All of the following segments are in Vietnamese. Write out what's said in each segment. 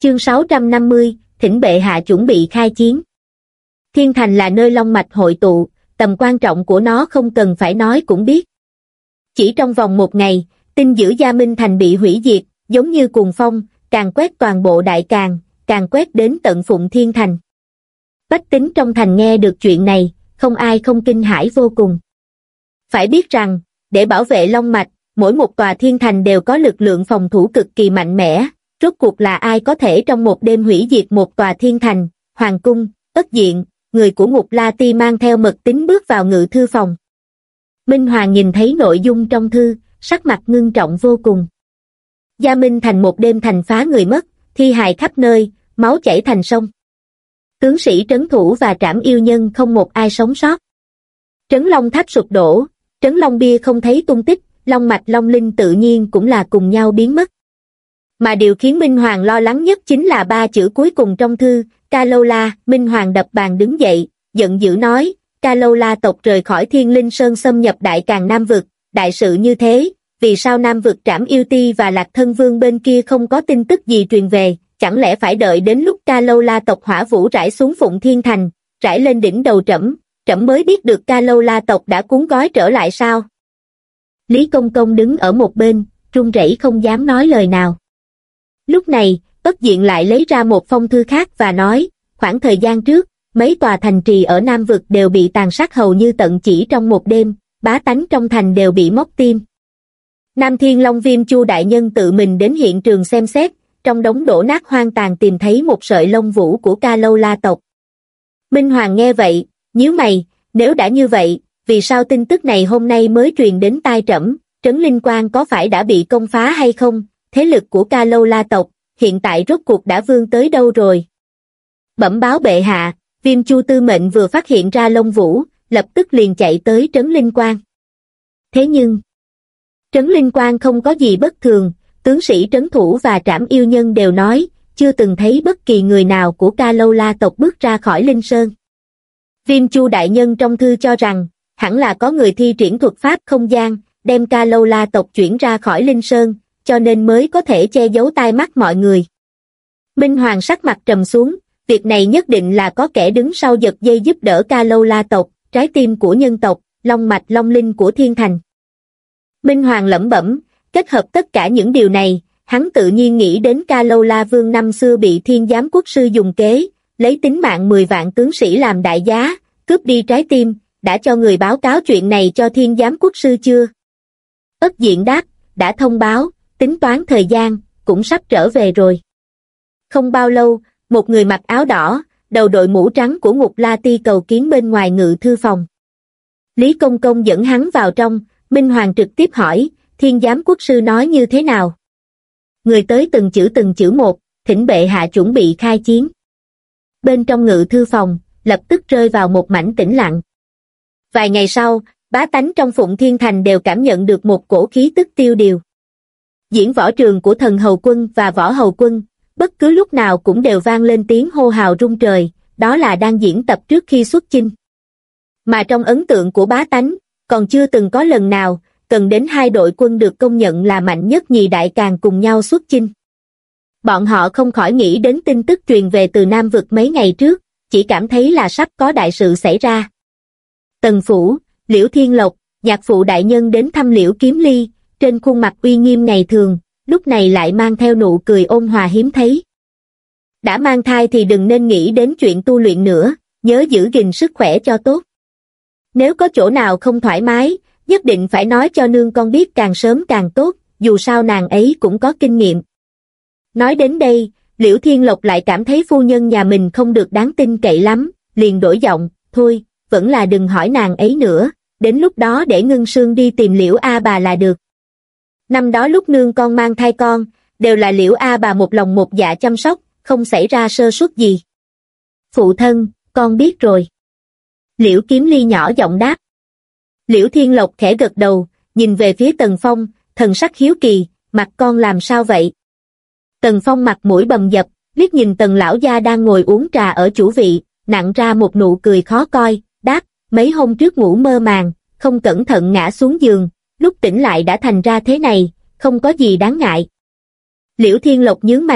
Chương 650, thỉnh bệ hạ chuẩn bị khai chiến. Thiên Thành là nơi long mạch hội tụ, tầm quan trọng của nó không cần phải nói cũng biết. Chỉ trong vòng một ngày, tin dữ Gia Minh Thành bị hủy diệt, giống như cuồng phong, càn quét toàn bộ Đại Càn, càn quét đến tận Phụng Thiên Thành. Bách tính trong thành nghe được chuyện này, không ai không kinh hãi vô cùng. Phải biết rằng, để bảo vệ long mạch, mỗi một tòa thiên thành đều có lực lượng phòng thủ cực kỳ mạnh mẽ. Rốt cuộc là ai có thể trong một đêm hủy diệt một tòa thiên thành? Hoàng cung, Ất Diện, người của Ngục La Ti mang theo mật tín bước vào ngự thư phòng. Minh Hoàng nhìn thấy nội dung trong thư, sắc mặt ngưng trọng vô cùng. Gia Minh Thành một đêm thành phá người mất, thi hài khắp nơi, máu chảy thành sông. Tướng sĩ trấn thủ và trảm yêu nhân không một ai sống sót. Trấn Long Tháp sụp đổ, Trấn Long Bia không thấy tung tích, long mạch long linh tự nhiên cũng là cùng nhau biến mất. Mà điều khiến Minh Hoàng lo lắng nhất chính là ba chữ cuối cùng trong thư, Ca Lâu La. Minh Hoàng đập bàn đứng dậy, giận dữ nói, Ca Lâu La tộc rời khỏi Thiên Linh Sơn xâm nhập Đại Càn Nam Vực, đại sự như thế, vì sao Nam Vực Trảm Yêu Ti và Lạc Thân Vương bên kia không có tin tức gì truyền về, chẳng lẽ phải đợi đến lúc Ca Lâu La tộc hỏa vũ rải xuống Phụng Thiên Thành, rải lên đỉnh đầu trẫm, trẫm mới biết được Ca Lâu La tộc đã cuốn gói trở lại sao? Lý Công Công đứng ở một bên, run rẩy không dám nói lời nào. Lúc này, Ất Diện lại lấy ra một phong thư khác và nói, khoảng thời gian trước, mấy tòa thành trì ở Nam Vực đều bị tàn sát hầu như tận chỉ trong một đêm, bá tánh trong thành đều bị móc tim. Nam Thiên Long Viêm Chu đại nhân tự mình đến hiện trường xem xét, trong đống đổ nát hoang tàn tìm thấy một sợi lông vũ của Ca Lâu La tộc. Minh Hoàng nghe vậy, nhíu mày, nếu đã như vậy, vì sao tin tức này hôm nay mới truyền đến tai trẫm? Trấn Linh Quang có phải đã bị công phá hay không? Thế lực của Ca Lâu La tộc, hiện tại rốt cuộc đã vươn tới đâu rồi? Bẩm báo bệ hạ, Viêm Chu tư mệnh vừa phát hiện ra lông vũ, lập tức liền chạy tới Trấn Linh Quang. Thế nhưng, Trấn Linh Quang không có gì bất thường, tướng sĩ trấn thủ và trảm yêu nhân đều nói, chưa từng thấy bất kỳ người nào của Ca Lâu La tộc bước ra khỏi Linh Sơn. Viêm Chu đại nhân trong thư cho rằng, hẳn là có người thi triển thuật pháp không gian, đem Ca Lâu La tộc chuyển ra khỏi Linh Sơn, cho nên mới có thể che giấu tai mắt mọi người. Minh Hoàng sắc mặt trầm xuống, việc này nhất định là có kẻ đứng sau giật dây giúp đỡ Ca Lâu La tộc, trái tim của nhân tộc, long mạch long linh của thiên thành. Minh Hoàng lẩm bẩm, kết hợp tất cả những điều này, hắn tự nhiên nghĩ đến Ca Lâu La Vương năm xưa bị Thiên Giám Quốc sư dùng kế, lấy tính mạng 10 vạn tướng sĩ làm đại giá, cướp đi trái tim, đã cho người báo cáo chuyện này cho Thiên Giám Quốc sư chưa? Ất Diện đáp, đã thông báo, tính toán thời gian, cũng sắp trở về rồi. Không bao lâu, một người mặc áo đỏ, đầu đội mũ trắng của Ngục La Ti cầu kiến bên ngoài ngự thư phòng. Lý Công Công dẫn hắn vào trong, Minh Hoàng trực tiếp hỏi, Thiên Giám Quốc sư nói như thế nào? Người tới từng chữ một, thỉnh bệ hạ chuẩn bị khai chiến. Bên trong ngự thư phòng, lập tức rơi vào một mảnh tĩnh lặng. Vài ngày sau, bá tánh trong Phụng Thiên Thành đều cảm nhận được một cổ khí tức tiêu điều. Diễn võ trường của Thần Hầu Quân và Võ Hầu Quân, bất cứ lúc nào cũng đều vang lên tiếng hô hào rung trời, đó là đang diễn tập trước khi xuất chinh. Mà trong ấn tượng của bá tánh, còn chưa từng có lần nào, cần đến hai đội quân được công nhận là mạnh nhất nhì Đại Càn cùng nhau xuất chinh. Bọn họ không khỏi nghĩ đến tin tức truyền về từ Nam Vực mấy ngày trước, chỉ cảm thấy là sắp có đại sự xảy ra. Tần Phủ, Liễu Thiên Lộc, nhạc phụ đại nhân đến thăm Liễu Kiếm Ly, trên khuôn mặt uy nghiêm ngày thường, lúc này lại mang theo nụ cười ôn hòa hiếm thấy. Đã mang thai thì đừng nên nghĩ đến chuyện tu luyện nữa, nhớ giữ gìn sức khỏe cho tốt. Nếu có chỗ nào không thoải mái, nhất định phải nói cho nương con biết càng sớm càng tốt, dù sao nàng ấy cũng có kinh nghiệm. Nói đến đây, Liễu Thiên Lộc lại cảm thấy phu nhân nhà mình không được đáng tin cậy lắm, liền đổi giọng, thôi, vẫn là đừng hỏi nàng ấy nữa, đến lúc đó để Ngân Sương đi tìm Liễu A bà là được. Năm đó lúc nương con mang thai con, đều là Liễu A bà một lòng một dạ chăm sóc, không xảy ra sơ suất gì. Phụ thân, con biết rồi. Liễu Kiếm Ly nhỏ giọng đáp. Liễu Thiên Lộc khẽ gật đầu, nhìn về phía Tần Phong, thần sắc hiếu kỳ, mặt con làm sao vậy? Tần Phong mặt mũi bầm dập, liếc nhìn Tần lão gia đang ngồi uống trà ở chủ vị, nặn ra một nụ cười khó coi, đáp, mấy hôm trước ngủ mơ màng, không cẩn thận ngã xuống giường, lúc tỉnh lại đã thành ra thế này, không có gì đáng ngại. Liễu Thiên Lộc nhướng mày,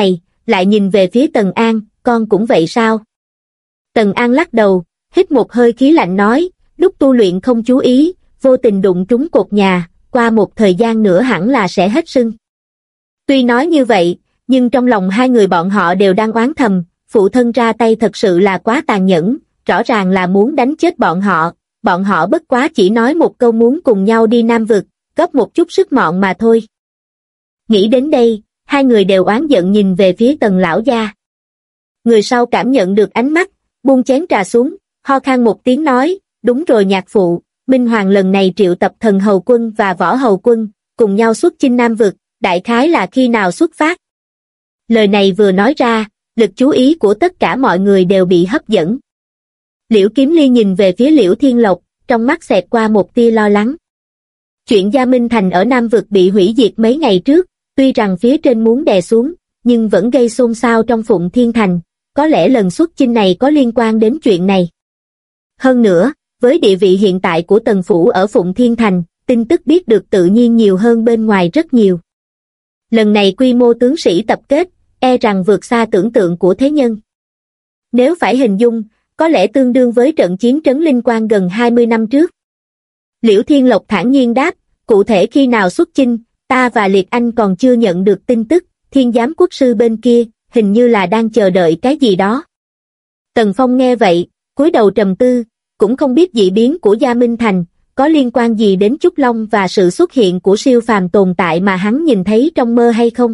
lại nhìn về phía Tần An, con cũng vậy sao? Tần An lắc đầu, hít một hơi khí lạnh nói, lúc tu luyện không chú ý, vô tình đụng trúng cột nhà, qua một thời gian nữa hẳn là sẽ hết sưng. Tuy nói như vậy, nhưng trong lòng hai người bọn họ đều đang oán thầm, phụ thân ra tay thật sự là quá tàn nhẫn, rõ ràng là muốn đánh chết bọn họ bất quá chỉ nói một câu muốn cùng nhau đi Nam Vực, góp một chút sức mọn mà thôi. Nghĩ đến đây, hai người đều oán giận nhìn về phía Tần lão gia. Người sau cảm nhận được ánh mắt, buông chén trà xuống, ho khan một tiếng nói, đúng rồi nhạc phụ, Minh Hoàng lần này triệu tập thần hầu quân và võ hầu quân, cùng nhau xuất chinh Nam Vực, đại khái là khi nào xuất phát. Lời này vừa nói ra, lực chú ý của tất cả mọi người đều bị hấp dẫn. Liễu Kiếm Ly nhìn về phía Liễu Thiên Lộc, trong mắt xẹt qua một tia lo lắng. Chuyện Gia Minh Thành ở Nam Vực bị hủy diệt mấy ngày trước, tuy rằng phía trên muốn đè xuống, nhưng vẫn gây xôn xao trong Phụng Thiên Thành, có lẽ lần xuất chinh này có liên quan đến chuyện này. Hơn nữa, với địa vị hiện tại của Tần Phủ ở Phụng Thiên Thành, tin tức biết được tự nhiên nhiều hơn bên ngoài rất nhiều. Lần này quy mô tướng sĩ tập kết, e rằng vượt xa tưởng tượng của thế nhân. Nếu phải hình dung, có lẽ tương đương với trận chiến trấn Linh Quang gần 20 năm trước. Liễu Thiên Lộc thản nhiên đáp, cụ thể khi nào xuất chinh, ta và Liệt Anh còn chưa nhận được tin tức, Thiên Giám Quốc sư bên kia, hình như là đang chờ đợi cái gì đó. Tần Phong nghe vậy, cúi đầu trầm tư, cũng không biết dị biến của Gia Minh Thành, có liên quan gì đến Trúc Long và sự xuất hiện của siêu phàm tồn tại mà hắn nhìn thấy trong mơ hay không?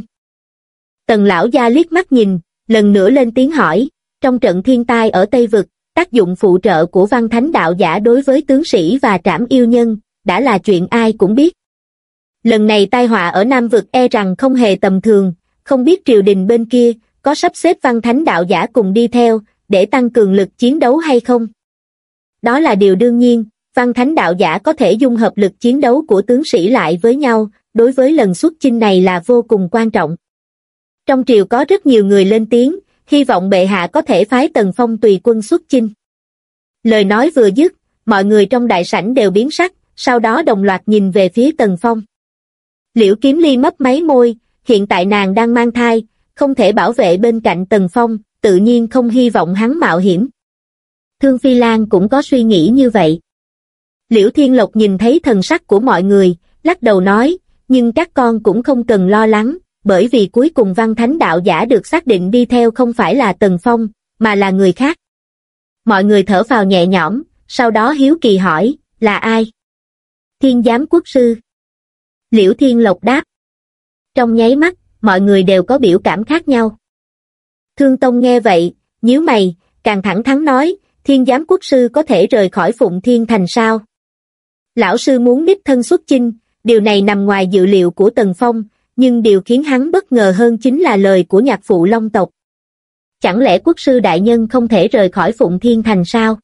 Tần lão gia liếc mắt nhìn, lần nữa lên tiếng hỏi, trong trận thiên tai ở Tây Vực, tác dụng phụ trợ của Văn Thánh đạo giả đối với tướng sĩ và trảm yêu nhân, đã là chuyện ai cũng biết. Lần này tai họa ở Nam Vực e rằng không hề tầm thường, không biết triều đình bên kia, có sắp xếp Văn Thánh đạo giả cùng đi theo, để tăng cường lực chiến đấu hay không? Đó là điều đương nhiên, Văn Thánh đạo giả có thể dung hợp lực chiến đấu của tướng sĩ lại với nhau, đối với lần xuất chinh này là vô cùng quan trọng. Trong triều có rất nhiều người lên tiếng, hy vọng bệ hạ có thể phái Tần Phong tùy quân xuất chinh. Lời nói vừa dứt, mọi người trong đại sảnh đều biến sắc, sau đó đồng loạt nhìn về phía Tần Phong. Liễu Kiếm Ly mấp máy môi, hiện tại nàng đang mang thai, không thể bảo vệ bên cạnh Tần Phong, tự nhiên không hy vọng hắn mạo hiểm. Thương Phi Lan cũng có suy nghĩ như vậy. Liễu Thiên Lộc nhìn thấy thần sắc của mọi người, lắc đầu nói, nhưng các con cũng không cần lo lắng, bởi vì cuối cùng Văn Thánh đạo giả được xác định đi theo không phải là Tần Phong, mà là người khác. Mọi người thở phào nhẹ nhõm, sau đó hiếu kỳ hỏi, là ai? Thiên Giám Quốc sư. Liễu Thiên Lộc đáp. Trong nháy mắt, mọi người đều có biểu cảm khác nhau. Thương Tông nghe vậy, nhíu mày, càng thẳng thắn nói, Thiên Giám Quốc sư có thể rời khỏi Phụng Thiên Thành sao? Lão sư muốn đích thân xuất chinh, điều này nằm ngoài dự liệu của Tần Phong, nhưng điều khiến hắn bất ngờ hơn chính là lời của nhạc phụ Long tộc. Chẳng lẽ quốc sư đại nhân không thể rời khỏi Phụng Thiên Thành sao?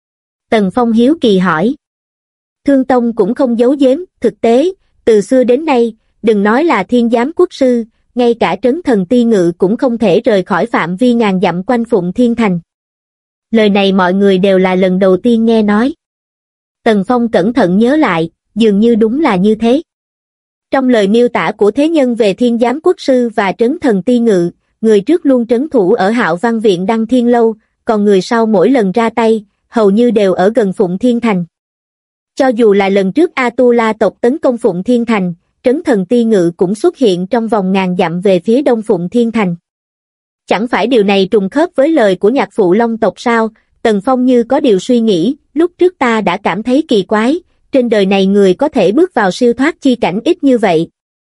Tần Phong hiếu kỳ hỏi. Thương Tông cũng không giấu giếm, thực tế, từ xưa đến nay, đừng nói là Thiên Giám Quốc sư, ngay cả Trấn Thần Ti Ngự cũng không thể rời khỏi phạm vi ngàn dặm quanh Phụng Thiên Thành. Lời này mọi người đều là lần đầu tiên nghe nói. Tần Phong cẩn thận nhớ lại, dường như đúng là như thế. Trong lời miêu tả của thế nhân về Thiên Giám Quốc sư và Trấn Thần Ti Ngự, người trước luôn trấn thủ ở Hạo Văn Viện Đăng Thiên Lâu, còn người sau mỗi lần ra tay, hầu như đều ở gần Phụng Thiên Thành. Cho dù là lần trước A-tu-la tộc tấn công Phụng Thiên Thành, Trấn Thần Ti Ngự cũng xuất hiện trong vòng ngàn dặm về phía đông Phụng Thiên Thành. Chẳng phải điều này trùng khớp với lời của nhạc phụ Long tộc sao? Tần Phong như có điều suy nghĩ, lúc trước ta đã cảm thấy kỳ quái, trên đời này người có thể bước vào siêu thoát chi cảnh ít như vậy.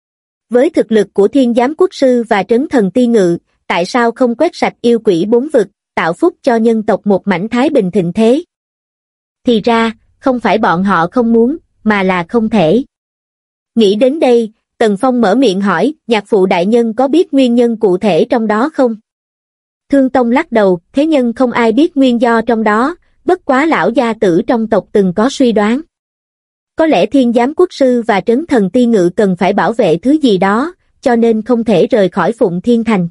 Với thực lực của Thiên Giám Quốc sư và Trấn Thần Ti Ngự, tại sao không quét sạch yêu quỷ bốn vực, tạo phúc cho nhân tộc một mảnh thái bình thịnh thế? Thì ra, không phải bọn họ không muốn, mà là không thể. Nghĩ đến đây, Tần Phong mở miệng hỏi, nhạc phụ đại nhân có biết nguyên nhân cụ thể trong đó không? Thương Tông lắc đầu, thế nhân không ai biết nguyên do trong đó, bất quá lão gia tử trong tộc từng có suy đoán. Có lẽ Thiên Giám Quốc sư và Trấn Thần Ti Ngự cần phải bảo vệ thứ gì đó, cho nên không thể rời khỏi Phụng Thiên Thành.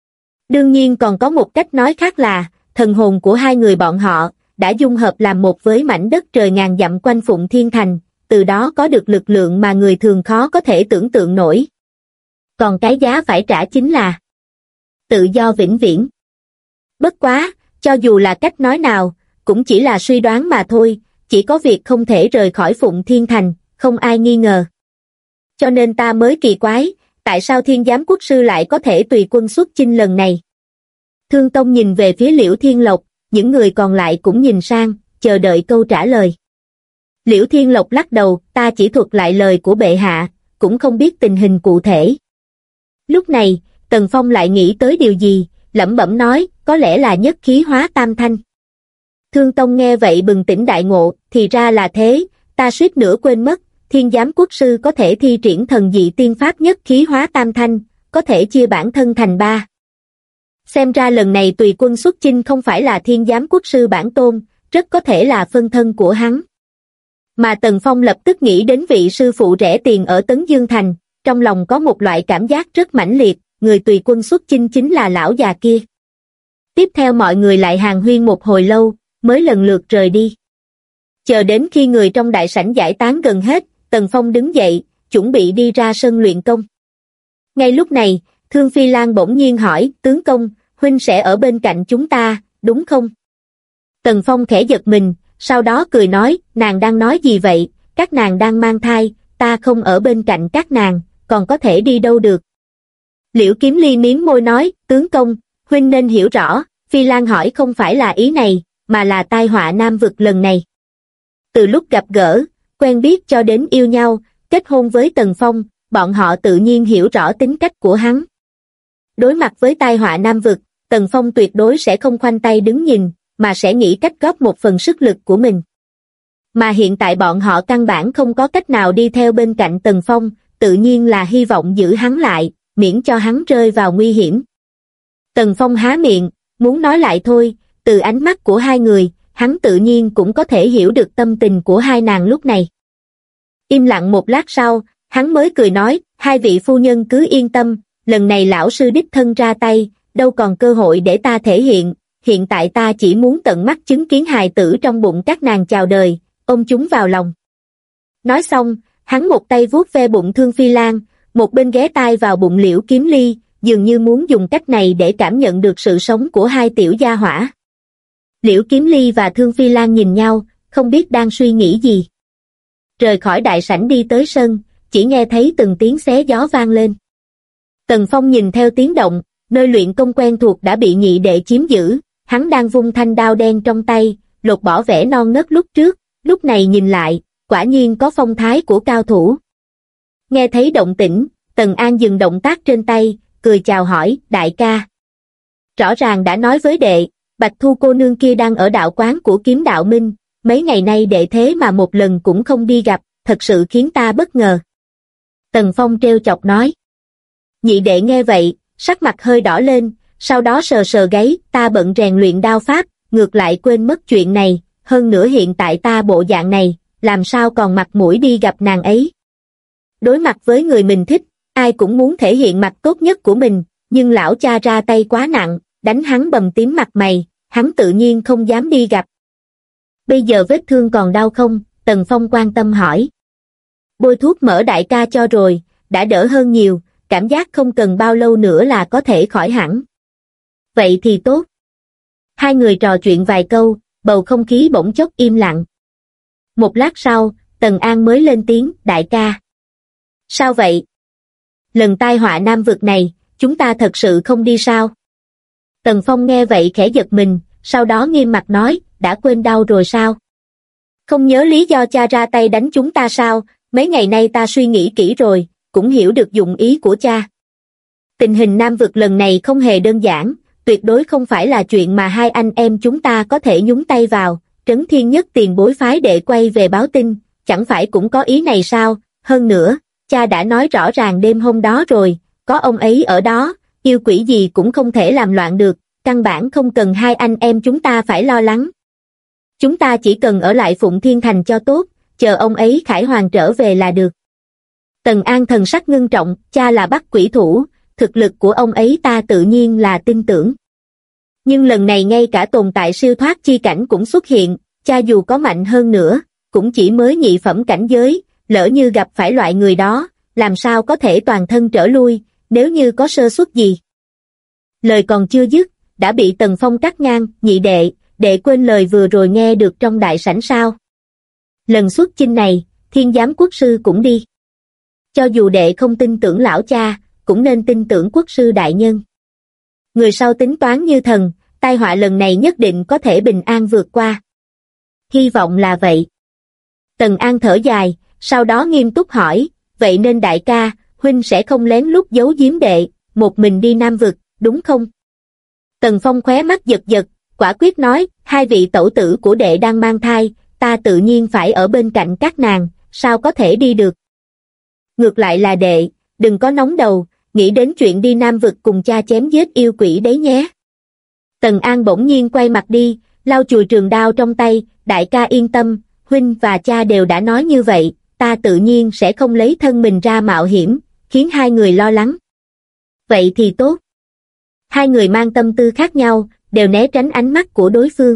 Đương nhiên còn có một cách nói khác là, thần hồn của hai người bọn họ đã dung hợp làm một với mảnh đất trời ngàn dặm quanh Phụng Thiên Thành, từ đó có được lực lượng mà người thường khó có thể tưởng tượng nổi. Còn cái giá phải trả chính là tự do vĩnh viễn. Bất quá, cho dù là cách nói nào, cũng chỉ là suy đoán mà thôi, chỉ có việc không thể rời khỏi Phụng Thiên Thành, không ai nghi ngờ. Cho nên ta mới kỳ quái, tại sao Thiên Giám Quốc Sư lại có thể tùy quân xuất chinh lần này? Thương Tông nhìn về phía Liễu Thiên Lộc, những người còn lại cũng nhìn sang, chờ đợi câu trả lời. Liễu Thiên Lộc lắc đầu, ta chỉ thuật lại lời của bệ hạ, cũng không biết tình hình cụ thể. Lúc này, Tần Phong lại nghĩ tới điều gì, lẩm bẩm nói, có lẽ là nhất khí hóa tam thanh. Thương Tông nghe vậy bừng tỉnh đại ngộ, thì ra là thế, ta suýt nữa quên mất, Thiên Giám Quốc Sư có thể thi triển thần dị tiên pháp nhất khí hóa tam thanh, có thể chia bản thân thành ba. Xem ra lần này tùy quân xuất chinh không phải là Thiên Giám Quốc Sư bản tôn, rất có thể là phân thân của hắn. Mà Tần Phong lập tức nghĩ đến vị sư phụ rẻ tiền ở Tấn Dương Thành, trong lòng có một loại cảm giác rất mãnh liệt, người tùy quân xuất chinh chính là lão già kia. Tiếp theo mọi người lại hàn huyên một hồi lâu, mới lần lượt rời đi. Chờ đến khi người trong đại sảnh giải tán gần hết, Tần Phong đứng dậy, chuẩn bị đi ra sân luyện công. Ngay lúc này, Thương Phi Lan bỗng nhiên hỏi, tướng công, huynh sẽ ở bên cạnh chúng ta, đúng không? Tần Phong khẽ giật mình, sau đó cười nói, nàng đang nói gì vậy, các nàng đang mang thai, ta không ở bên cạnh các nàng, còn có thể đi đâu được. Liễu Kiếm Ly mím môi nói, tướng công, huynh nên hiểu rõ, Phi Lan hỏi không phải là ý này, mà là tai họa Nam Vực lần này. Từ lúc gặp gỡ, quen biết cho đến yêu nhau, kết hôn với Tần Phong, bọn họ tự nhiên hiểu rõ tính cách của hắn. Đối mặt với tai họa Nam Vực, Tần Phong tuyệt đối sẽ không khoanh tay đứng nhìn, mà sẽ nghĩ cách góp một phần sức lực của mình. Mà hiện tại bọn họ căn bản không có cách nào đi theo bên cạnh Tần Phong, tự nhiên là hy vọng giữ hắn lại, miễn cho hắn rơi vào nguy hiểm. Tần Phong há miệng, muốn nói lại thôi, từ ánh mắt của hai người, hắn tự nhiên cũng có thể hiểu được tâm tình của hai nàng lúc này. Im lặng một lát sau, hắn mới cười nói, hai vị phu nhân cứ yên tâm, lần này lão sư đích thân ra tay, đâu còn cơ hội để ta thể hiện tại ta chỉ muốn tận mắt chứng kiến hài tử trong bụng các nàng chào đời, ôm chúng vào lòng. Nói xong, hắn một tay vuốt ve bụng Thương Phi Lan, một bên ghé tai vào bụng Liễu Kiếm Ly, dường như muốn dùng cách này để cảm nhận được sự sống của hai tiểu gia hỏa. Liễu Kiếm Ly và Thương Phi Lan nhìn nhau, không biết đang suy nghĩ gì. Rời khỏi đại sảnh đi tới sân, chỉ nghe thấy từng tiếng xé gió vang lên. Tần Phong nhìn theo tiếng động, nơi luyện công quen thuộc đã bị nhị đệ chiếm giữ, hắn đang vung thanh đao đen trong tay, lột bỏ vẻ non nớt lúc trước, lúc này nhìn lại, quả nhiên có phong thái của cao thủ. Nghe thấy động tĩnh, Tần An dừng động tác trên tay, cười chào hỏi, đại ca. Rõ ràng đã nói với đệ, Bạch Thu cô nương kia đang ở đạo quán của Kiếm Đạo Minh, mấy ngày nay đệ thế mà một lần cũng không đi gặp, thật sự khiến ta bất ngờ. Tần Phong trêu chọc nói. Nhị đệ nghe vậy, sắc mặt hơi đỏ lên, sau đó sờ sờ gáy, ta bận rèn luyện đao pháp, ngược lại quên mất chuyện này, hơn nữa hiện tại ta bộ dạng này, làm sao còn mặt mũi đi gặp nàng ấy. Đối mặt với người mình thích, ai cũng muốn thể hiện mặt tốt nhất của mình, nhưng lão cha ra tay quá nặng, đánh hắn bầm tím mặt mày, hắn tự nhiên không dám đi gặp. Bây giờ vết thương còn đau không? Tần Phong quan tâm hỏi. Bôi thuốc mỡ đại ca cho rồi, đã đỡ hơn nhiều, cảm giác không cần bao lâu nữa là có thể khỏi hẳn. Vậy thì tốt. Hai người trò chuyện vài câu, bầu không khí bỗng chốc im lặng. Một lát sau, Tần An mới lên tiếng, đại ca. Sao vậy? Lần tai họa Nam Vực này, chúng ta thật sự không đi sao? Tần Phong nghe vậy khẽ giật mình, sau đó nghiêm mặt nói, đã quên đau rồi sao? Không nhớ lý do cha ra tay đánh chúng ta sao? Mấy ngày nay ta suy nghĩ kỹ rồi, cũng hiểu được dụng ý của cha. Tình hình Nam Vực lần này không hề đơn giản, tuyệt đối không phải là chuyện mà hai anh em chúng ta có thể nhúng tay vào. Trấn Thiên Nhất tiền bối phái đệ quay về báo tin, chẳng phải cũng có ý này sao? Hơn nữa, cha đã nói rõ ràng đêm hôm đó rồi, có ông ấy ở đó, yêu quỷ gì cũng không thể làm loạn được, căn bản không cần hai anh em chúng ta phải lo lắng. Chúng ta chỉ cần ở lại Phụng Thiên Thành cho tốt, chờ ông ấy khải hoàn trở về là được. Tần An thần sắc ngưng trọng, cha là Bắc Quỷ Thủ, thực lực của ông ấy ta tự nhiên là tin tưởng. Nhưng lần này ngay cả tồn tại siêu thoát chi cảnh cũng xuất hiện, cha dù có mạnh hơn nữa, cũng chỉ mới nhị phẩm cảnh giới, lỡ như gặp phải loại người đó, làm sao có thể toàn thân trở lui, nếu như có sơ suất gì. Lời còn chưa dứt, đã bị Tần Phong cắt ngang. Nhị đệ, đệ quên lời vừa rồi nghe được trong đại sảnh sao? Lần xuất chinh này, Thiên Giám quốc sư cũng đi. Cho dù đệ không tin tưởng lão cha, cũng nên tin tưởng quốc sư đại nhân. Người sau tính toán như thần, tai họa lần này nhất định có thể bình an vượt qua. Hy vọng là vậy. Tần An thở dài, sau đó nghiêm túc hỏi, vậy nên đại ca, huynh sẽ không lén lút giấu giếm đệ, một mình đi Nam Vực, đúng không? Tần Phong khóe mắt giật giật, quả quyết nói, hai vị tẩu tử của đệ đang mang thai, ta tự nhiên phải ở bên cạnh các nàng, sao có thể đi được? Ngược lại là đệ, đừng có nóng đầu, nghĩ đến chuyện đi Nam Vực cùng cha chém giết yêu quỷ đấy nhé. Tần An bỗng nhiên quay mặt đi, lau chùi trường đao trong tay, đại ca yên tâm, huynh và cha đều đã nói như vậy, ta tự nhiên sẽ không lấy thân mình ra mạo hiểm, khiến hai người lo lắng. Vậy thì tốt. Hai người mang tâm tư khác nhau, đều né tránh ánh mắt của đối phương.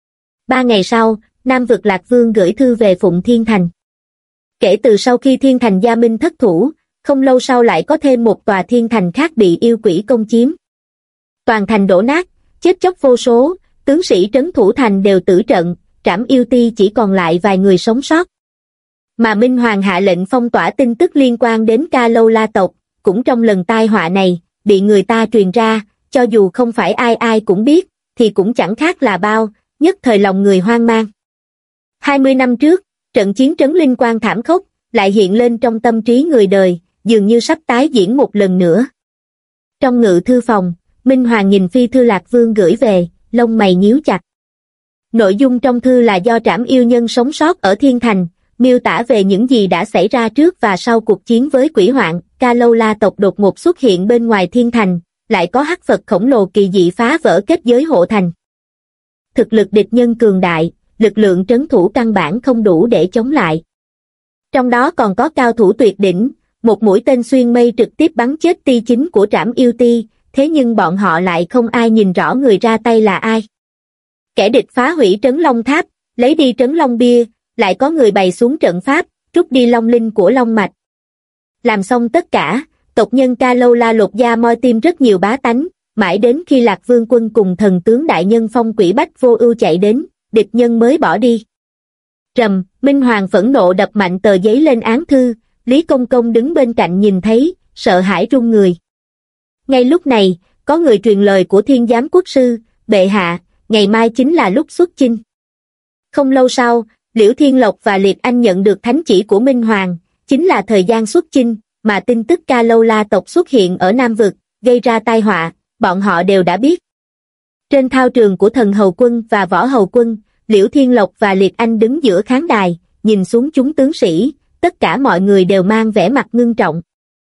3 ngày sau, Nam Vực Lạc Vương gửi thư về Phụng Thiên Thành. Kể từ sau khi Thiên Thành Gia Minh thất thủ, không lâu sau lại có thêm một tòa thiên thành khác bị yêu quỷ công chiếm. Toàn thành đổ nát, chết chóc vô số, tướng sĩ trấn thủ thành đều tử trận, Trảm Yêu Ti chỉ còn lại vài người sống sót. Mà Minh Hoàng hạ lệnh phong tỏa tin tức liên quan đến Ca Lâu La tộc, cũng trong lần tai họa này, bị người ta truyền ra, cho dù không phải ai ai cũng biết, thì cũng chẳng khác là bao, nhất thời lòng người hoang mang. 20 năm trước, trận chiến trấn Linh Quang thảm khốc, lại hiện lên trong tâm trí người đời, dường như sắp tái diễn một lần nữa. Trong ngự thư phòng, Minh Hoàng nhìn phi thư Lạc Vương gửi về, lông mày nhíu chặt. Nội dung trong thư là do Trảm Yêu Nhân sống sót ở Thiên Thành, miêu tả về những gì đã xảy ra trước và sau cuộc chiến với quỷ hoạn. Ca Lâu La tộc đột ngột xuất hiện bên ngoài Thiên Thành, lại có hắc Phật khổng lồ kỳ dị phá vỡ kết giới hộ thành. Thực lực địch nhân cường đại, lực lượng trấn thủ căn bản không đủ để chống lại. Trong đó còn có cao thủ tuyệt đỉnh, một mũi tên xuyên mây trực tiếp bắn chết ti chính của Trảm Yêu Ti, thế nhưng bọn họ lại không ai nhìn rõ người ra tay là ai. Kẻ địch phá hủy Trấn Long Tháp, lấy đi Trấn Long Bia, lại có người bày xuống trận pháp, rút đi long linh của Long Mạch. Làm xong tất cả, tộc nhân Ca Lâu La lột da moi tim rất nhiều bá tánh, mãi đến khi Lạc Vương quân cùng thần tướng đại nhân Phong Quỷ Bách Vô Ưu chạy đến, địch nhân mới bỏ đi. Rầm, Minh Hoàng phẫn nộ đập mạnh tờ giấy lên án thư, Lý Công Công đứng bên cạnh nhìn thấy, sợ hãi run người. Ngay lúc này, có người truyền lời của Thiên Giám quốc sư, bệ hạ, ngày mai chính là lúc xuất chinh. Không lâu sau, Liễu Thiên Lộc và Liệt Anh nhận được thánh chỉ của Minh Hoàng, chính là thời gian xuất chinh, mà tin tức Ca Lâu La tộc xuất hiện ở Nam Vực, gây ra tai họa, bọn họ đều đã biết. Trên thao trường của Thần Hầu Quân và Võ Hầu Quân, Liễu Thiên Lộc và Liệt Anh đứng giữa khán đài, nhìn xuống chúng tướng sĩ, tất cả mọi người đều mang vẻ mặt ngưng trọng.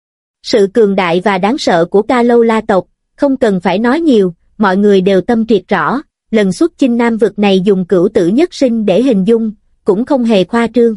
Sự cường đại và đáng sợ của Ca Lâu La tộc, không cần phải nói nhiều, mọi người đều tâm triệt rõ, lần xuất chinh Nam Vực này dùng cửu tử nhất sinh để hình dung, cũng không hề khoa trương.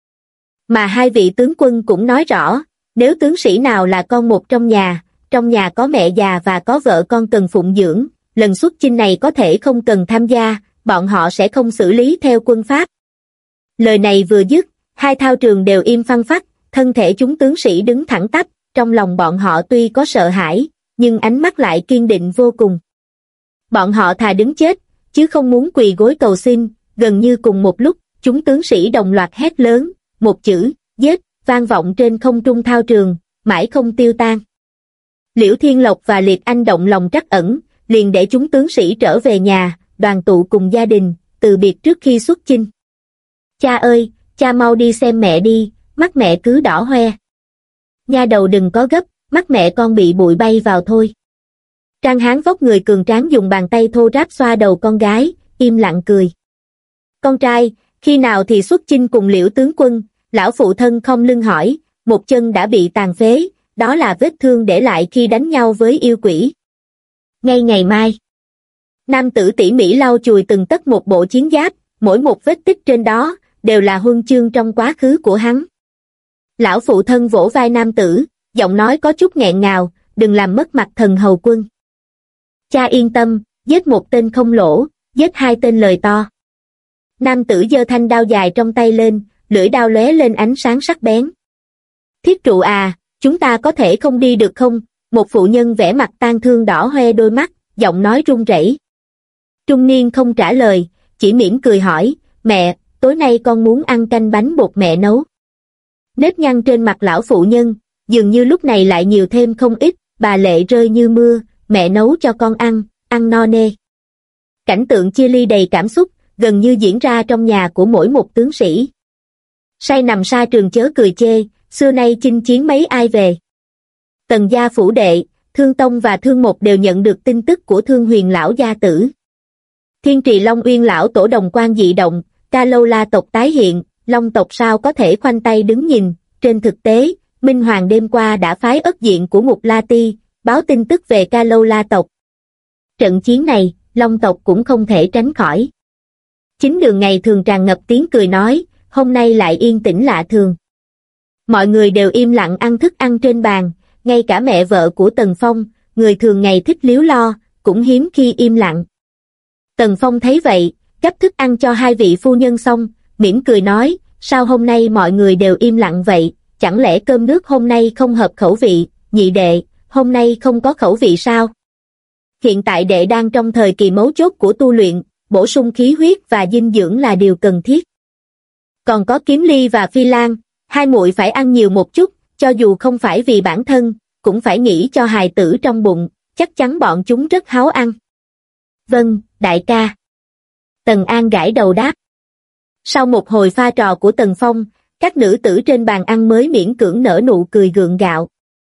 Mà hai vị tướng quân cũng nói rõ, nếu tướng sĩ nào là con một trong nhà có mẹ già và có vợ con cần phụng dưỡng, lần xuất chinh này có thể không cần tham gia, bọn họ sẽ không xử lý theo quân pháp. Lời này vừa dứt, hai thao trường đều im phăng phắc, thân thể chúng tướng sĩ đứng thẳng tắp, trong lòng bọn họ tuy có sợ hãi, nhưng ánh mắt lại kiên định vô cùng. Bọn họ thà đứng chết, chứ không muốn quỳ gối cầu xin. Gần như cùng một lúc, chúng tướng sĩ đồng loạt hét lớn, một chữ, giết, vang vọng trên không trung thao trường, mãi không tiêu tan. Liễu Thiên Lộc và Liệt Anh động lòng trắc ẩn, liền để chúng tướng sĩ trở về nhà, đoàn tụ cùng gia đình, từ biệt trước khi xuất chinh. Cha ơi, cha mau đi xem mẹ đi, mắt mẹ cứ đỏ hoe. Nha đầu đừng có gấp, mắt mẹ con bị bụi bay vào thôi. Trang Hán vóc người cường tráng dùng bàn tay thô ráp xoa đầu con gái, im lặng cười. Con trai, khi nào thì xuất chinh cùng Liễu tướng quân? Lão phụ thân không lưng hỏi, một chân đã bị tàn phế, đó là vết thương để lại khi đánh nhau với yêu quỷ. Ngay ngày mai. Nam tử tỉ mỉ lau chùi từng tấc một bộ chiến giáp, mỗi một vết tích trên đó đều là huân chương trong quá khứ của hắn. Lão phụ thân vỗ vai nam tử, giọng nói có chút nghẹn ngào, đừng làm mất mặt Thần Hầu Quân. Cha yên tâm, giết một tên không lỗ, giết hai tên lời to. Nam tử giơ thanh đao dài trong tay lên, lưỡi đao lóe lên ánh sáng sắc bén. Thiết trụ à, chúng ta có thể không đi được không? Một phụ nhân vẻ mặt tang thương đỏ hoe đôi mắt, giọng nói run rẩy. Trung niên không trả lời, chỉ mỉm cười hỏi, mẹ, tối nay con muốn ăn canh bánh bột mẹ nấu. Nếp nhăn trên mặt lão phụ nhân, dường như lúc này lại nhiều thêm không ít, bà lệ rơi như mưa, mẹ nấu cho con ăn no nê. Cảnh tượng chia ly đầy cảm xúc, gần như diễn ra trong nhà của mỗi một tướng sĩ. Say nằm xa trường chớ cười chê, xưa nay chinh chiến mấy ai về. Tần gia phủ đệ, Thương Tông và Thương Một đều nhận được tin tức của Thương Huyền lão gia tử. Thiên Trì Long Uyên lão tổ đồng quan dị động, Ca Lâu La tộc tái hiện, Long tộc sao có thể khoanh tay đứng nhìn. Trên thực tế, Minh Hoàng đêm qua đã phái ất diện của Ngục La Ti, báo tin tức về Ca Lâu La tộc. Trận chiến này, Long tộc cũng không thể tránh khỏi. Chính đường ngày thường tràn ngập tiếng cười nói, hôm nay lại yên tĩnh lạ thường. Mọi người đều im lặng ăn thức ăn trên bàn, ngay cả mẹ vợ của Tần Phong, người thường ngày thích líu lo, cũng hiếm khi im lặng. Tần Phong thấy vậy, gắp thức ăn cho hai vị phu nhân xong, mỉm cười nói, sao hôm nay mọi người đều im lặng vậy, chẳng lẽ cơm nước hôm nay không hợp khẩu vị, nhị đệ, hôm nay không có khẩu vị sao? Hiện tại đệ đang trong thời kỳ mấu chốt của tu luyện, bổ sung khí huyết và dinh dưỡng là điều cần thiết. Còn có Kiếm Ly và Phi Lan, hai muội phải ăn nhiều một chút, cho dù không phải vì bản thân, cũng phải nghĩ cho hài tử trong bụng, chắc chắn bọn chúng rất háo ăn. Vâng, đại ca. Tần An gãi đầu đáp. Sau một hồi pha trò của Tần Phong, các nữ tử trên bàn ăn mới miễn cưỡng nở nụ cười gượng gạo.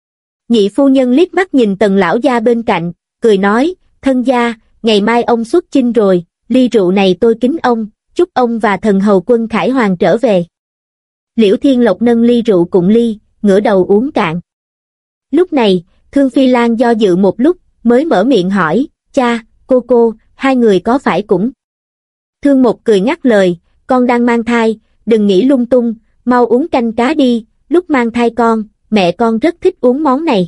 Nhị phu nhân liếc mắt nhìn Tần lão gia bên cạnh, cười nói, thân gia, ngày mai ông xuất chinh rồi, ly rượu này tôi kính ông, chúc ông và thần hầu quân khải hoàn trở về. Liễu Thiên Lộc nâng ly rượu cùng ly, ngửa đầu uống cạn. Lúc này, Thương Phi Lan do dự một lúc, mới mở miệng hỏi, cha, cô, hai người có phải cũng? Thương Một cười ngắt lời, con đang mang thai, đừng nghĩ lung tung, mau uống canh cá đi, lúc mang thai mẹ con rất thích uống món này.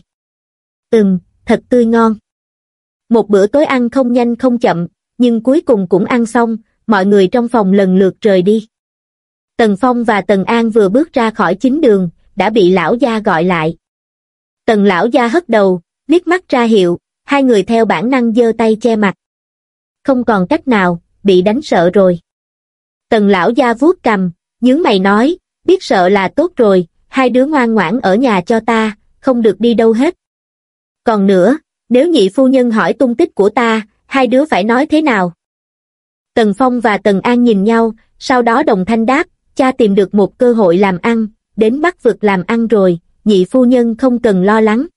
Thật tươi ngon. Một bữa tối ăn không nhanh không chậm, nhưng cuối cùng cũng ăn xong, mọi người trong phòng lần lượt rời đi. Tần Phong và Tần An vừa bước ra khỏi chính đường, đã bị lão gia gọi lại. Tần lão gia hất đầu, liếc mắt ra hiệu, hai người theo bản năng giơ tay che mặt. Không còn cách nào, bị đánh sợ rồi. Tần lão gia vuốt cằm, nhướng mày nói, biết sợ là tốt rồi, hai đứa ngoan ngoãn ở nhà cho ta, không được đi đâu hết. Còn nữa, nếu nhị phu nhân hỏi tung tích của ta, hai đứa phải nói thế nào? Tần Phong và Tần An nhìn nhau, sau đó đồng thanh đáp, cha tìm được một cơ hội làm ăn, đến Bắc Vực làm ăn rồi, nhị phu nhân không cần lo lắng.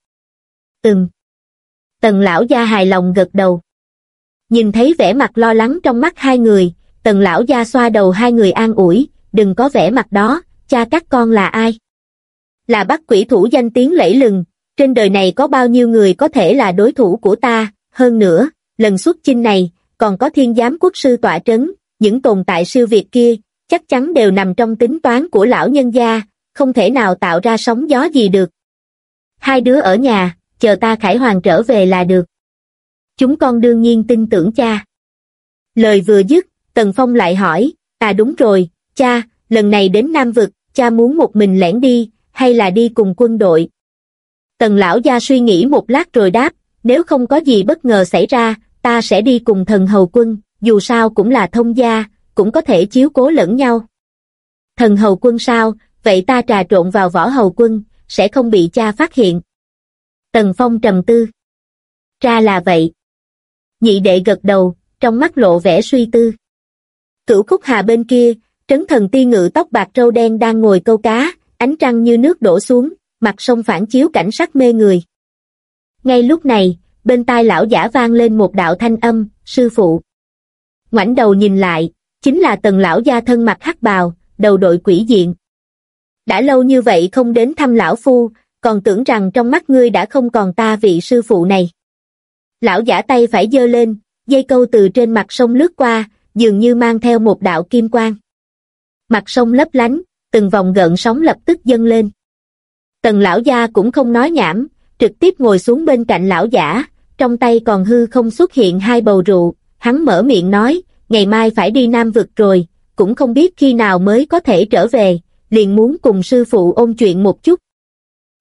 Tần lão gia hài lòng gật đầu. Nhìn thấy vẻ mặt lo lắng trong mắt hai người, Tần lão gia xoa đầu hai người an ủi, đừng có vẻ mặt đó, cha các con là ai? Là Bắc Quỷ thủ danh tiếng lẫy lừng, trên đời này có bao nhiêu người có thể là đối thủ của ta, hơn nữa, lần xuất chinh này, còn có Thiên Giám quốc sư tọa trấn, những tồn tại siêu việt kia, chắc chắn đều nằm trong tính toán của lão nhân gia, không thể nào tạo ra sóng gió gì được. Hai đứa ở nhà, chờ ta khải hoàn trở về là được. Chúng con đương nhiên tin tưởng cha. Lời vừa dứt, Tần Phong lại hỏi, đúng rồi, cha, lần này đến Nam Vực, cha muốn một mình lẻn đi, hay là đi cùng quân đội? Tần lão gia suy nghĩ một lát rồi đáp, nếu không có gì bất ngờ xảy ra, ta sẽ đi cùng thần hầu quân, dù sao cũng là thông gia, cũng có thể chiếu cố lẫn nhau. Thần hầu quân sao, vậy ta trà trộn vào võ hầu quân, sẽ không bị cha phát hiện. Tần Phong trầm tư. Ra là vậy. Nhị đệ gật đầu, trong mắt lộ vẻ suy tư. Cửu Khúc Hà bên kia, Trấn Thần Ti Ngự tóc bạc râu đen đang ngồi câu cá, ánh trăng như nước đổ xuống, mặt sông phản chiếu cảnh sắc mê người. Ngay lúc này, bên tai lão giả vang lên một đạo thanh âm, sư phụ. Ngoảnh đầu nhìn lại, chính là Tần lão gia thân mặc hắc bào, đầu đội quỷ diện. Đã lâu như vậy không đến thăm lão phu, còn tưởng rằng trong mắt ngươi đã không còn ta vị sư phụ này. Lão giả tay phải giơ lên, dây câu từ trên mặt sông lướt qua, dường như mang theo một đạo kim quang. Mặt sông lấp lánh, từng vòng gợn sóng lập tức dâng lên. Tần lão gia cũng không nói nhảm, trực tiếp ngồi xuống bên cạnh lão giả, trong tay còn hư không xuất hiện hai bầu rượu, hắn mở miệng nói, ngày mai phải đi Nam Vực rồi, cũng không biết khi nào mới có thể trở về, liền muốn cùng sư phụ ôn chuyện một chút.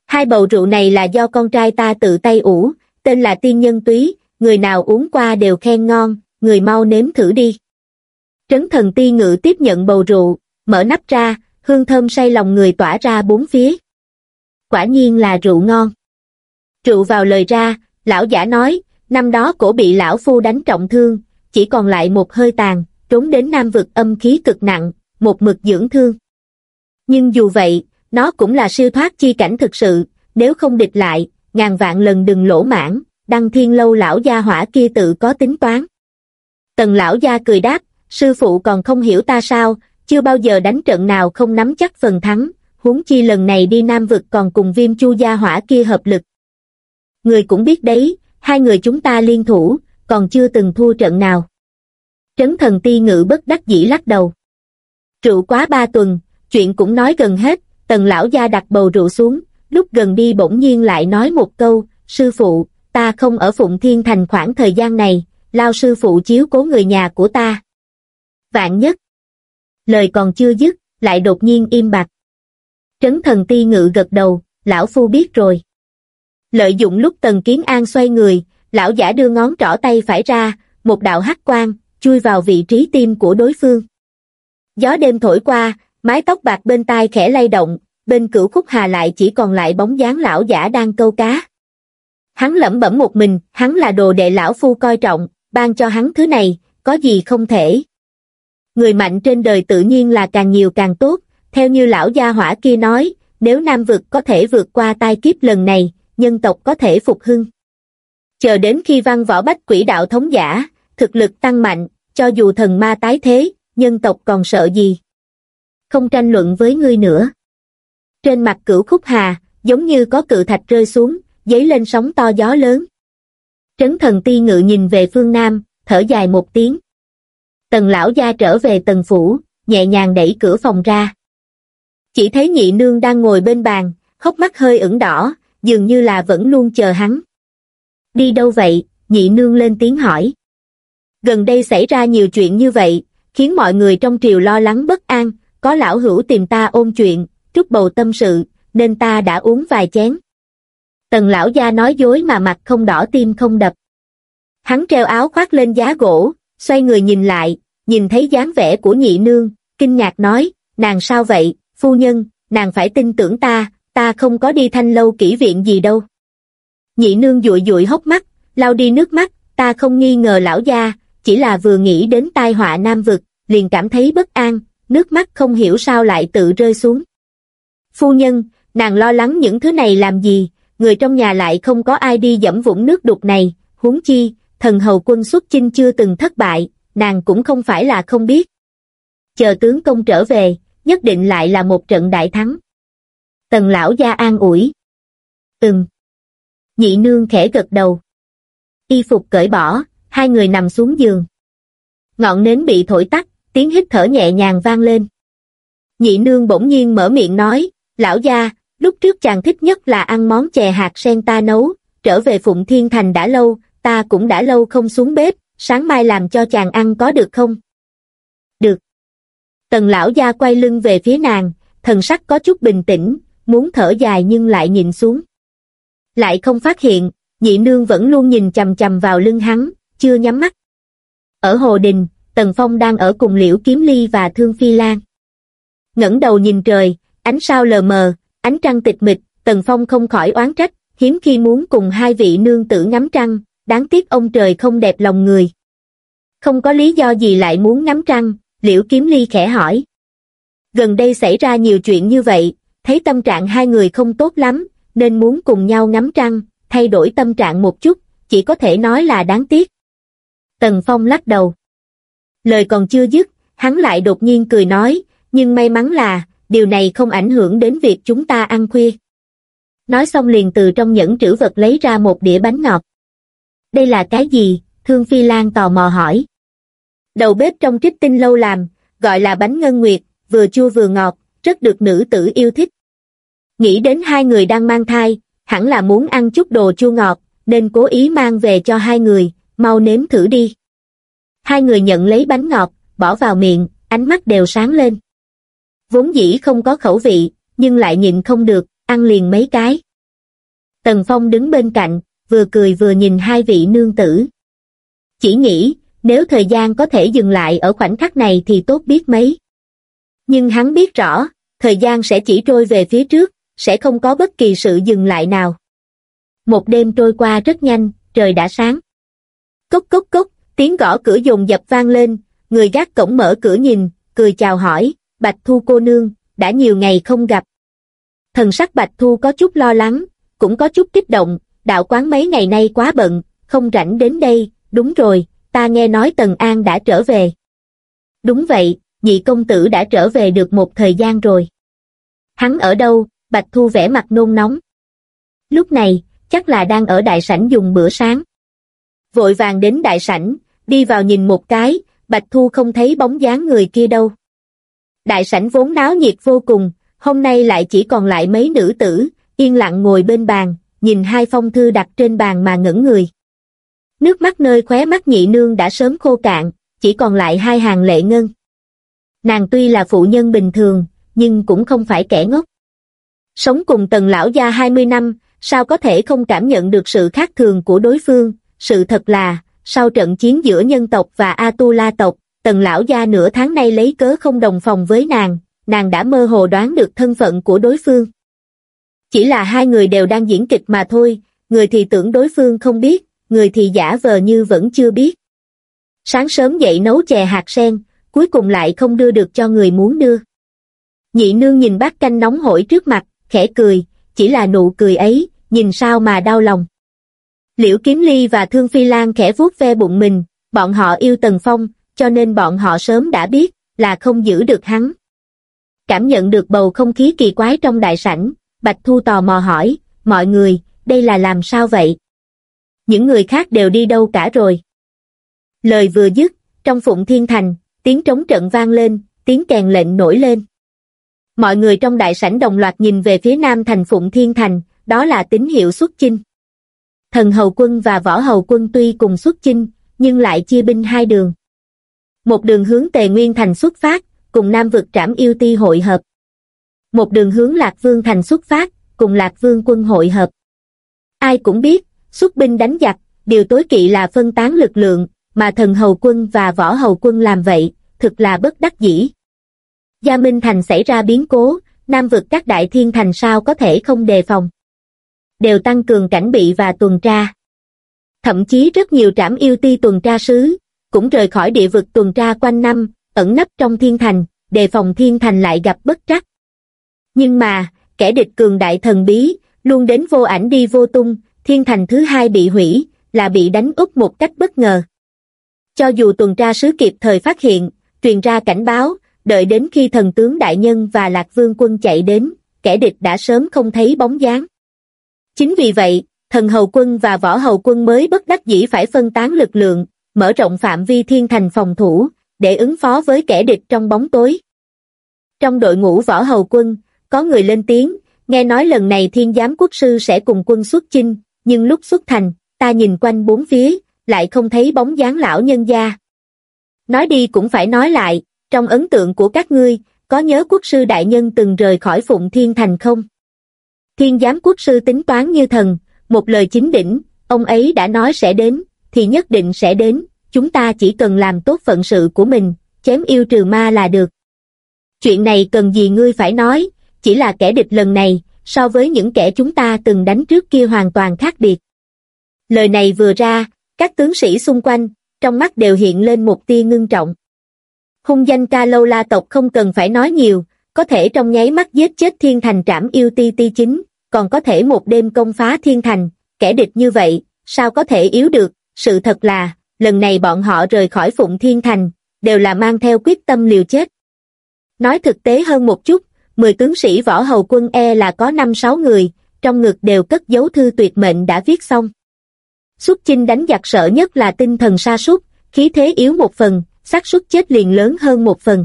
Hai bầu rượu này là do con trai ta tự tay ủ, tên là tiên nhân túy, người nào uống qua đều khen ngon, người mau nếm thử đi. Trấn Thần Ti Ngự tiếp nhận bầu rượu, mở nắp ra, hương thơm say lòng người tỏa ra bốn phía. Quả nhiên là rượu ngon. Rượu vào lời ra, lão giả nói, năm đó cổ bị lão phu đánh trọng thương, chỉ còn lại một hơi tàn, trốn đến Nam vực âm khí cực nặng, một mực dưỡng thương. Nhưng dù vậy, nó cũng là siêu thoát chi cảnh thực sự, nếu không địch lại, ngàn vạn lần đừng lỗ mãn, Đăng Thiên Lâu lão gia hỏa kia tự có tính toán. Tần lão gia cười đáp, sư phụ còn không hiểu ta sao, chưa bao giờ đánh trận nào không nắm chắc phần thắng, huống chi lần này đi Nam vực còn cùng Viêm Chu gia hỏa kia hợp lực. Người cũng biết đấy, hai người chúng ta liên thủ, còn chưa từng thua trận nào. Trấn Thần Ti Ngự bất đắc dĩ lắc đầu. Rượu quá 3 tuần, chuyện cũng nói gần hết, Tần lão gia đặt bầu rượu xuống, lúc gần đi bỗng nhiên lại nói một câu, sư phụ, ta không ở Phụng Thiên Thành khoảng thời gian này, lao sư phụ chiếu cố người nhà của ta. Vạn nhất. Lời còn chưa dứt, lại đột nhiên im bặt. Trấn Thần Ti Ngự gật đầu, lão phu biết rồi. Lợi dụng lúc Tần Kiến An xoay người, lão giả đưa ngón trỏ tay phải ra, một đạo hắc quang, chui vào vị trí tim của đối phương. Gió đêm thổi qua, mái tóc bạc bên tai khẽ lay động, bên Cửu Khúc Hà lại chỉ còn lại bóng dáng lão giả đang câu cá. Hắn lẩm bẩm một mình, hắn là đồ đệ lão phu coi trọng, ban cho hắn thứ này, có gì không thể. Người mạnh trên đời tự nhiên là càng nhiều càng tốt, theo như lão gia hỏa kia nói, nếu Nam vực có thể vượt qua tai kiếp lần này, nhân tộc có thể phục hưng. Chờ đến khi văn võ bách quỷ đạo thống giả, thực lực tăng mạnh, cho dù thần ma tái thế, nhân tộc còn sợ gì. Không tranh luận với ngươi nữa. Trên mặt Cửu Khúc Hà, giống như có cự thạch rơi xuống, dấy lên sóng to gió lớn. Trấn Thần Ti Ngự nhìn về phương Nam, thở dài một tiếng. Tần lão gia trở về tần phủ, nhẹ nhàng đẩy cửa phòng ra. Chỉ thấy nhị nương đang ngồi bên bàn, hốc mắt hơi ửng đỏ, dường như là vẫn luôn chờ hắn. Đi đâu vậy? Nhị nương lên tiếng hỏi. Gần đây xảy ra nhiều chuyện như vậy, khiến mọi người trong triều lo lắng bất an, có lão hữu tìm ta ôn chuyện, trút bầu tâm sự, nên ta đã uống vài chén. Tần lão gia nói dối mà mặt không đỏ tim không đập. Hắn treo áo khoác lên giá gỗ, xoay người nhìn lại, nhìn thấy dáng vẻ của nhị nương, kinh ngạc nói, nàng sao vậy, phu nhân, nàng phải tin tưởng ta không có đi Thanh Lâu kỹ viện gì đâu. Nhị nương dụi dụi hốc mắt, lau đi nước mắt, ta không nghi ngờ lão gia, chỉ là vừa nghĩ đến tai họa Nam vực, liền cảm thấy bất an, nước mắt không hiểu sao lại tự rơi xuống. Phu nhân, nàng lo lắng những thứ này làm gì, người trong nhà lại không có ai đi dẫm vũng nước đục này, huống chi, thần hầu quân xuất chinh chưa từng thất bại, nàng cũng không phải là không biết. Chờ tướng công trở về, nhất định lại là một trận đại thắng. Tần lão gia an ủi. Nhị nương khẽ gật đầu. Y phục cởi bỏ, hai người nằm xuống giường. Ngọn nến bị thổi tắt, tiếng hít thở nhẹ nhàng vang lên. Nhị nương bỗng nhiên mở miệng nói, lão gia, lúc trước chàng thích nhất là ăn món chè hạt sen ta nấu, trở về Phụng Thiên Thành đã lâu, ta cũng đã lâu không xuống bếp, sáng mai làm cho chàng ăn có được không? Được. Tần lão gia quay lưng về phía nàng, thần sắc có chút bình tĩnh, muốn thở dài nhưng lại nhìn xuống. Lại không phát hiện, nhị nương vẫn luôn nhìn chằm chằm vào lưng hắn, chưa nhắm mắt. Ở hồ đình, Tần Phong đang ở cùng Liễu Kiếm Ly và Thương Phi Lan. Ngẩng đầu nhìn trời, ánh sao lờ mờ, ánh trăng tịch mịch, Tần Phong không khỏi oán trách, hiếm khi muốn cùng hai vị nương tử ngắm trăng, đáng tiếc ông trời không đẹp lòng người. Không có lý do gì lại muốn ngắm trăng, Liễu Kiếm Ly khẽ hỏi. Gần đây xảy ra nhiều chuyện như vậy, thấy tâm trạng hai người không tốt lắm, nên muốn cùng nhau ngắm trăng, thay đổi tâm trạng một chút, chỉ có thể nói là đáng tiếc. Tần Phong lắc đầu. Lời còn chưa dứt, hắn lại đột nhiên cười nói, nhưng may mắn là, điều này không ảnh hưởng đến việc chúng ta ăn khuya. Nói xong liền từ trong nhẫn trữ vật lấy ra một đĩa bánh ngọt. Đây là cái gì? Thương Phi Lan tò mò hỏi. Đầu bếp trong Trích Tinh Lâu làm, gọi là bánh ngân nguyệt, vừa chua vừa ngọt, rất được nữ tử yêu thích. Nghĩ đến hai người đang mang thai, hẳn là muốn ăn chút đồ chua ngọt, nên cố ý mang về cho hai người, mau nếm thử đi. Hai người nhận lấy bánh ngọt, bỏ vào miệng, ánh mắt đều sáng lên. Vốn dĩ không có khẩu vị, nhưng lại nhịn không được, ăn liền mấy cái. Tần Phong đứng bên cạnh, vừa cười vừa nhìn hai vị nương tử. Chỉ nghĩ, nếu thời gian có thể dừng lại ở khoảnh khắc này thì tốt biết mấy. Nhưng hắn biết rõ, thời gian sẽ chỉ trôi về phía trước, sẽ không có bất kỳ sự dừng lại nào. Một đêm trôi qua rất nhanh, trời đã sáng. Cốc cốc cốc, tiếng gõ cửa dồn dập vang lên, người gác cổng mở cửa nhìn, cười chào hỏi, Bạch Thu cô nương, đã nhiều ngày không gặp. Thần sắc Bạch Thu có chút lo lắng, cũng có chút kích động, đạo quán mấy ngày nay quá bận, không rảnh đến đây, đúng rồi, ta nghe nói Tần An đã trở về. Đúng vậy, nhị công tử đã trở về được một thời gian rồi. Hắn ở đâu? Bạch Thu vẻ mặt nôn nóng. Lúc này, chắc là đang ở đại sảnh dùng bữa sáng. Vội vàng đến đại sảnh, đi vào nhìn một cái, Bạch Thu không thấy bóng dáng người kia đâu. Đại sảnh vốn náo nhiệt vô cùng, hôm nay lại chỉ còn lại mấy nữ tử, yên lặng ngồi bên bàn, nhìn hai phong thư đặt trên bàn mà ngẩn người. Nước mắt nơi khóe mắt nhị nương đã sớm khô cạn, chỉ còn lại hai hàng lệ ngân. Nàng tuy là phụ nhân bình thường, nhưng cũng không phải kẻ ngốc. Sống cùng Tần lão gia 20 năm, sao có thể không cảm nhận được sự khác thường của đối phương. Sự thật là, sau trận chiến giữa nhân tộc và Atula tộc, Tần lão gia nửa tháng nay lấy cớ không đồng phòng với nàng đã mơ hồ đoán được thân phận của đối phương. Chỉ là hai người đều đang diễn kịch mà thôi, người thì tưởng đối phương không biết, người thì giả vờ như vẫn chưa biết. Sáng sớm dậy nấu chè hạt sen, cuối cùng lại không đưa được cho người muốn đưa. Nhị nương nhìn bát canh nóng hổi trước mặt, khẽ cười, chỉ là nụ cười ấy, nhìn sao mà đau lòng. Liễu Kiếm Ly và Thương Phi Lan khẽ vuốt ve bụng mình, bọn họ yêu Tần Phong, cho nên bọn họ sớm đã biết, là không giữ được hắn. Cảm nhận được bầu không khí kỳ quái trong đại sảnh, Bạch Thu tò mò hỏi, mọi người, đây là làm sao vậy? Những người khác đều đi đâu cả rồi? Lời vừa dứt, trong Phụng Thiên Thành, tiếng trống trận vang lên, tiếng kèn lệnh nổi lên. Mọi người trong đại sảnh đồng loạt nhìn về phía nam thành Phụng Thiên Thành, đó là tín hiệu xuất chinh. Thần Hầu Quân và Võ Hầu Quân tuy cùng xuất chinh, nhưng lại chia binh hai đường. Một đường hướng Tề Nguyên Thành xuất phát, cùng Nam vực Trảm Yêu Ti hội hợp. Một đường hướng Lạc Vương Thành xuất phát, cùng Lạc Vương quân hội hợp. Ai cũng biết, xuất binh đánh giặc, điều tối kỵ là phân tán lực lượng, mà Thần Hầu Quân và Võ Hầu Quân làm vậy, thực là bất đắc dĩ. Gia Minh Thành xảy ra biến cố, Nam vực các đại thiên thành sao có thể không đề phòng. Đều tăng cường cảnh bị và tuần tra. Thậm chí rất nhiều Trảm Yêu Ti tuần tra sứ, cũng rời khỏi địa vực tuần tra quanh năm, ẩn nấp trong thiên thành, đề phòng thiên thành lại gặp bất trắc. Nhưng mà, kẻ địch cường đại thần bí, luôn đến vô ảnh đi vô tung, thiên thành thứ hai bị hủy, là bị đánh úp một cách bất ngờ. Cho dù tuần tra sứ kịp thời phát hiện, truyền ra cảnh báo, đợi đến khi thần tướng đại nhân và Lạc Vương quân chạy đến, kẻ địch đã sớm không thấy bóng dáng. Chính vì vậy, Thần Hầu Quân và Võ Hầu Quân mới bất đắc dĩ phải phân tán lực lượng, mở rộng phạm vi thiên thành phòng thủ, để ứng phó với kẻ địch trong bóng tối. Trong đội ngũ Võ Hầu Quân, có người lên tiếng, nghe nói lần này Thiên Giám Quốc sư sẽ cùng quân xuất chinh, nhưng lúc xuất thành, ta nhìn quanh bốn phía, lại không thấy bóng dáng lão nhân gia. Nói đi cũng phải nói lại, trong ấn tượng của các ngươi, có nhớ quốc sư đại nhân từng rời khỏi Phụng Thiên Thành không? Thiên Giám Quốc sư tính toán như thần, một lời chính đỉnh, ông ấy đã nói sẽ đến, thì nhất định sẽ đến, chúng ta chỉ cần làm tốt phận sự của mình, chém yêu trừ ma là được. Chuyện này cần gì ngươi phải nói, chỉ là kẻ địch lần này, so với những kẻ chúng ta từng đánh trước kia hoàn toàn khác biệt. Lời này vừa ra, các tướng sĩ xung quanh, trong mắt đều hiện lên một tia ngưng trọng. Hung danh Ca Lâu La tộc không cần phải nói nhiều, có thể trong nháy mắt giết chết thiên thành Trảm Yêu Ti Ti chính, còn có thể một đêm công phá thiên thành, kẻ địch như vậy, sao có thể yếu được, sự thật là, lần này bọn họ rời khỏi Phụng Thiên Thành, đều là mang theo quyết tâm liều chết. Nói thực tế hơn một chút, 10 tướng sĩ Võ Hầu Quân là có 5-6 người, trong ngực đều cất dấu thư tuyệt mệnh đã viết xong. Xuất chinh đánh giặc sợ nhất là tinh thần sa sút, khí thế yếu một phần, xác suất chết liền lớn hơn một phần.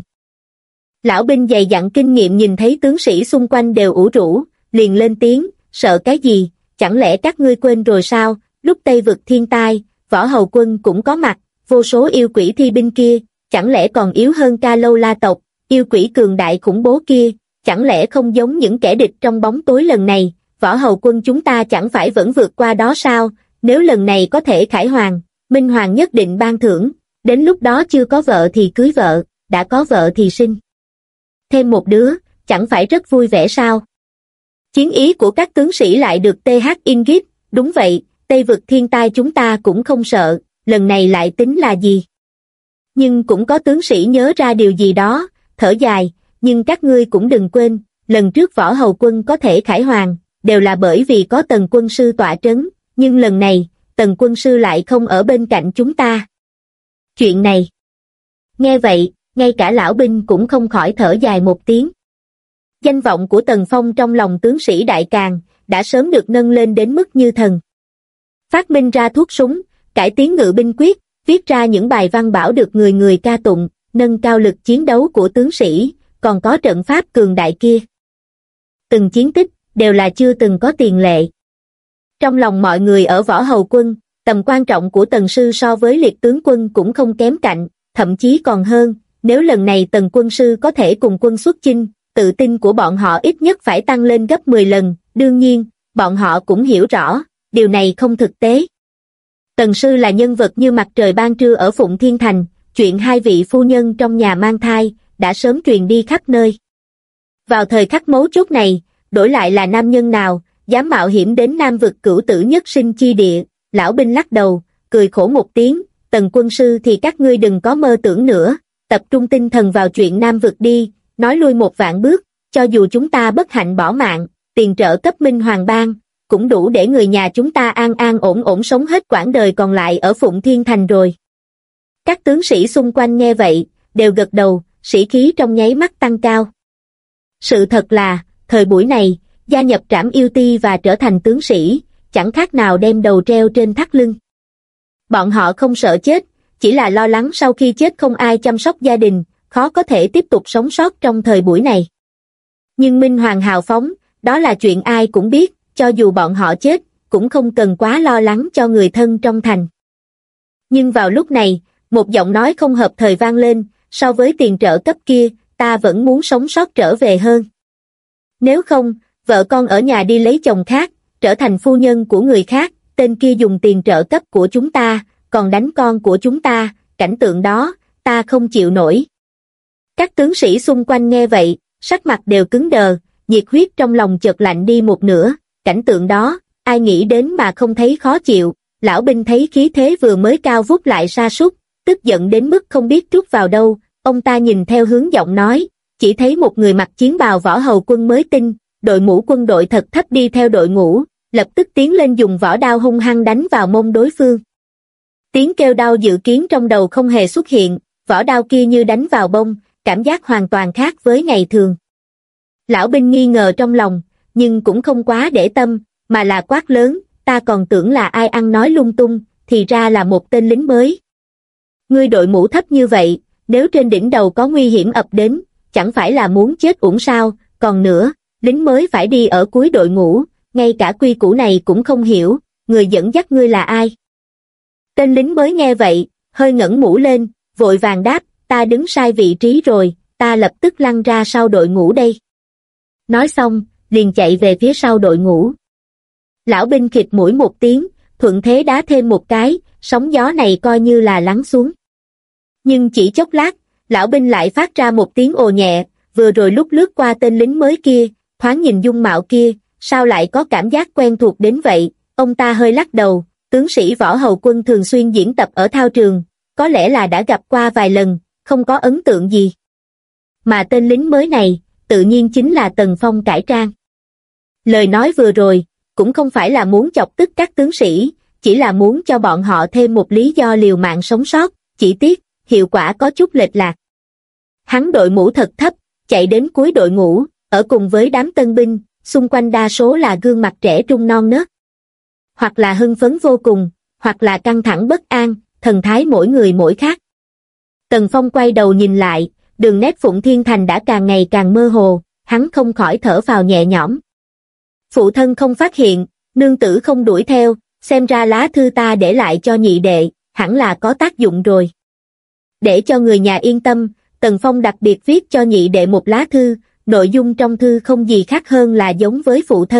Lão binh dày dặn kinh nghiệm nhìn thấy tướng sĩ xung quanh đều ủ rũ, liền lên tiếng, sợ cái gì, chẳng lẽ các ngươi quên rồi sao, lúc Tây vực thiên tai, Võ Hầu Quân cũng có mặt, vô số yêu quỷ thi binh kia, chẳng lẽ còn yếu hơn Ca Lâu La tộc, yêu quỷ cường đại khủng bố kia, chẳng lẽ không giống những kẻ địch trong bóng tối lần này, võ hầu quân chúng ta chẳng phải vẫn vượt qua đó sao, nếu lần này có thể khải hoàn, Minh Hoàng nhất định ban thưởng, đến lúc đó chưa có vợ thì cưới vợ, đã có vợ thì sinh thêm một đứa, chẳng phải rất vui vẻ sao? Chiến ý của các tướng sĩ lại được TH Ingrid, đúng vậy, Tây vực thiên tai chúng ta cũng không sợ, lần này lại tính là gì? Nhưng cũng có tướng sĩ nhớ ra điều gì đó, thở dài, nhưng các ngươi cũng đừng quên, lần trước võ hầu quân có thể khải hoàn, đều là bởi vì có Tần quân sư tọa trấn, nhưng lần này, Tần quân sư lại không ở bên cạnh chúng ta. Chuyện này. Nghe vậy, ngay cả lão binh cũng không khỏi thở dài một tiếng. Danh vọng của Tần Phong trong lòng tướng sĩ Đại Càn đã sớm được nâng lên đến mức như thần. Phát minh ra thuốc súng, cải tiến ngự binh quyết, viết ra những bài văn bảo được người người ca tụng, nâng cao lực chiến đấu của tướng sĩ, còn có trận pháp cường đại kia. Từng chiến tích đều là chưa từng có tiền lệ. Trong lòng mọi người ở võ hầu quân, tầm quan trọng của Tần sư so với liệt tướng quân cũng không kém cạnh, thậm chí còn hơn, nếu lần này Tần quân sư có thể cùng quân xuất chinh, tự tin của bọn họ ít nhất phải tăng lên gấp 10 lần, đương nhiên, bọn họ cũng hiểu rõ, điều này không thực tế. Tần sư là nhân vật như mặt trời ban trưa ở Phụng Thiên Thành, chuyện hai vị phu nhân trong nhà mang thai, đã sớm truyền đi khắp nơi. Vào thời khắc mấu chốt này, đổi lại là nam nhân nào, dám mạo hiểm đến Nam vực cửu tử nhất sinh chi địa, lão binh lắc đầu, cười khổ một tiếng, Tần quân sư thì các ngươi đừng có mơ tưởng nữa, tập trung tinh thần vào chuyện Nam vực đi, nói lui một vạn bước, cho dù chúng ta bất hạnh bỏ mạng, tiền trợ cấp Minh Hoàng ban, cũng đủ để người nhà chúng ta an an ổn ổn sống hết quãng đời còn lại ở Phụng Thiên Thành rồi. Các tướng sĩ xung quanh nghe vậy, đều gật đầu, sĩ khí trong nháy mắt tăng cao. Sự thật là, thời buổi này, gia nhập Trảm Yêu Ti và trở thành tướng sĩ, chẳng khác nào đem đầu treo trên thắt lưng. Bọn họ không sợ chết, chỉ là lo lắng sau khi chết không ai chăm sóc gia đình, khó có thể tiếp tục sống sót trong thời buổi này. Nhưng Minh Hoàng hào phóng, đó là chuyện ai cũng biết, cho dù bọn họ chết, cũng không cần quá lo lắng cho người thân trong thành. Nhưng vào lúc này, một giọng nói không hợp thời vang lên, so với tiền trợ cấp kia, ta vẫn muốn sống sót trở về hơn. Nếu không, vợ con ở nhà đi lấy chồng khác, trở thành phu nhân của người khác, tên kia dùng tiền trợ cấp của chúng ta, còn đánh con của chúng ta, cảnh tượng đó, ta không chịu nổi. Các tướng sĩ xung quanh nghe vậy, sắc mặt đều cứng đờ, nhiệt huyết trong lòng chợt lạnh đi một nửa, cảnh tượng đó, ai nghĩ đến mà không thấy khó chịu, lão binh thấy khí thế vừa mới cao vút lại sa sút, tức giận đến mức không biết trút vào đâu, ông ta nhìn theo hướng giọng nói, chỉ thấy một người mặc chiến bào võ hầu quân mới tinh, đội mũ quân đội thật thấp đi theo đội ngũ, lập tức tiến lên dùng võ đao hung hăng đánh vào mông đối phương. Tiếng kêu đau dự kiến trong đầu không hề xuất hiện, võ đao kia như đánh vào bông, cảm giác hoàn toàn khác với ngày thường. Lão binh nghi ngờ trong lòng, nhưng cũng không quá để tâm, mà là quát lớn, ta còn tưởng là ai ăn nói lung tung, thì ra là một tên lính mới. Ngươi đội mũ thấp như vậy, nếu trên đỉnh đầu có nguy hiểm ập đến, chẳng phải là muốn chết uổng sao, còn nữa, lính mới phải đi ở cuối đội ngũ, ngay cả quy củ này cũng không hiểu, người dẫn dắt ngươi là ai? Tên lính mới nghe vậy, hơi ngẩng mũ lên, vội vàng đáp, ta đứng sai vị trí rồi, ta lập tức lăn ra sau đội ngũ đây. Nói xong, liền chạy về phía sau đội ngũ. Lão binh khịt mũi một tiếng, thuận thế đá thêm một cái, sóng gió này coi như là lắng xuống. Nhưng chỉ chốc lát, lão binh lại phát ra một tiếng ồ nhẹ, vừa rồi lúc lướt qua tên lính mới kia, thoáng nhìn dung mạo kia, sao lại có cảm giác quen thuộc đến vậy, ông ta hơi lắc đầu, tướng sĩ võ hầu quân thường xuyên diễn tập ở thao trường, có lẽ là đã gặp qua vài lần, không có ấn tượng gì. Mà tên lính mới này, tự nhiên chính là Tần Phong cải trang. Lời nói vừa rồi, cũng không phải là muốn chọc tức các tướng sĩ, chỉ là muốn cho bọn họ thêm một lý do liều mạng sống sót, chỉ tiếc, hiệu quả có chút lệch lạc. Hắn đội mũ thật thấp, chạy đến cuối đội ngũ, ở cùng với đám tân binh, xung quanh đa số là gương mặt trẻ trung non nớt. Hoặc là hưng phấn vô cùng, hoặc là căng thẳng bất an, thần thái mỗi người mỗi khác. Tần Phong quay đầu nhìn lại, đường nét Phụng Thiên Thành đã càng ngày càng mơ hồ, hắn không khỏi thở phào nhẹ nhõm. Phụ thân không phát hiện, nương tử không đuổi theo, xem ra lá thư ta để lại cho nhị đệ, hẳn là có tác dụng rồi. Để cho người nhà yên tâm, Tần Phong đặc biệt viết cho nhị đệ một lá thư, nội dung trong thư không gì khác hơn là giống với phụ thân,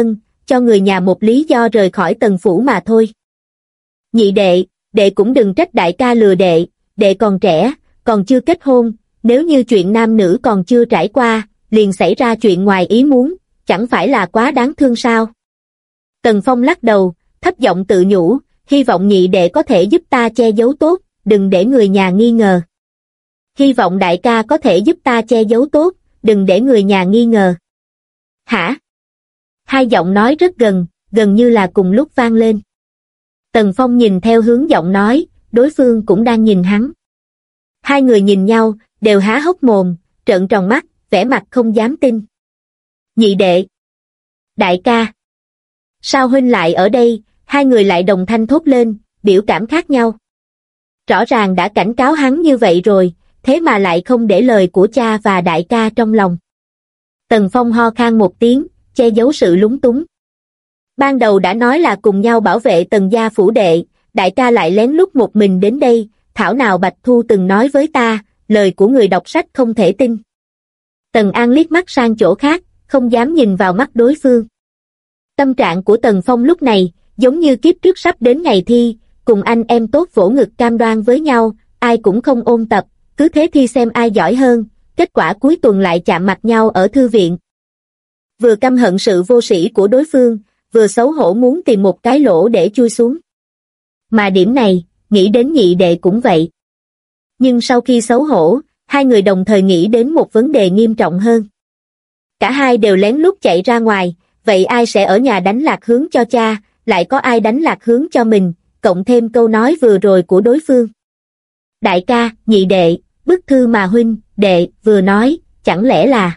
cho người nhà một lý do rời khỏi Tần phủ mà thôi. Nhị đệ, đệ cũng đừng trách đại ca lừa đệ, đệ còn trẻ, còn chưa kết hôn, nếu như chuyện nam nữ còn chưa trải qua, liền xảy ra chuyện ngoài ý muốn, chẳng phải là quá đáng thương sao? Tần Phong lắc đầu, thấp giọng tự nhủ, hy vọng nhị đệ có thể giúp ta che giấu tốt, đừng để người nhà nghi ngờ. Hy vọng đại ca có thể giúp ta che giấu tốt, đừng để người nhà nghi ngờ. Hả? Hai giọng nói rất gần như là cùng lúc vang lên. Tần Phong nhìn theo hướng giọng nói, đối phương cũng đang nhìn hắn. Hai người nhìn nhau, đều há hốc mồm, trợn tròn mắt, vẻ mặt không dám tin. Nhị đệ! Đại ca! Sao huynh lại ở đây? Hai người lại đồng thanh thốt lên, biểu cảm khác nhau. Rõ ràng đã cảnh cáo hắn như vậy rồi, thế mà lại không để lời của cha và đại ca trong lòng. Tần Phong ho khan một tiếng, che giấu sự lúng túng. Ban đầu đã nói là cùng nhau bảo vệ Tần gia phủ đệ, đại ca lại lén lút một mình đến đây, thảo nào Bạch Thu từng nói với ta, lời của người đọc sách không thể tin. Tần An liếc mắt sang chỗ khác, không dám nhìn vào mắt đối phương. Tâm trạng của Tần Phong lúc này, giống như kiếp trước sắp đến ngày thi, cùng anh em tốt vỗ ngực cam đoan với nhau, ai cũng không ôn tập, cứ thế thi xem ai giỏi hơn, kết quả cuối tuần lại chạm mặt nhau ở thư viện. Vừa căm hận sự vô sĩ của đối phương, vừa xấu hổ muốn tìm một cái lỗ để chui xuống. Mà điểm này, nghĩ đến nhị đệ cũng vậy. Nhưng sau khi xấu hổ, hai người đồng thời nghĩ đến một vấn đề nghiêm trọng hơn. Cả hai đều lén lút chạy ra ngoài, vậy ai sẽ ở nhà đánh lạc hướng cho cha, lại có ai đánh lạc hướng cho mình, cộng thêm câu nói vừa rồi của đối phương. Đại ca, nhị đệ, bức thư mà huynh, đệ, vừa nói, chẳng lẽ là...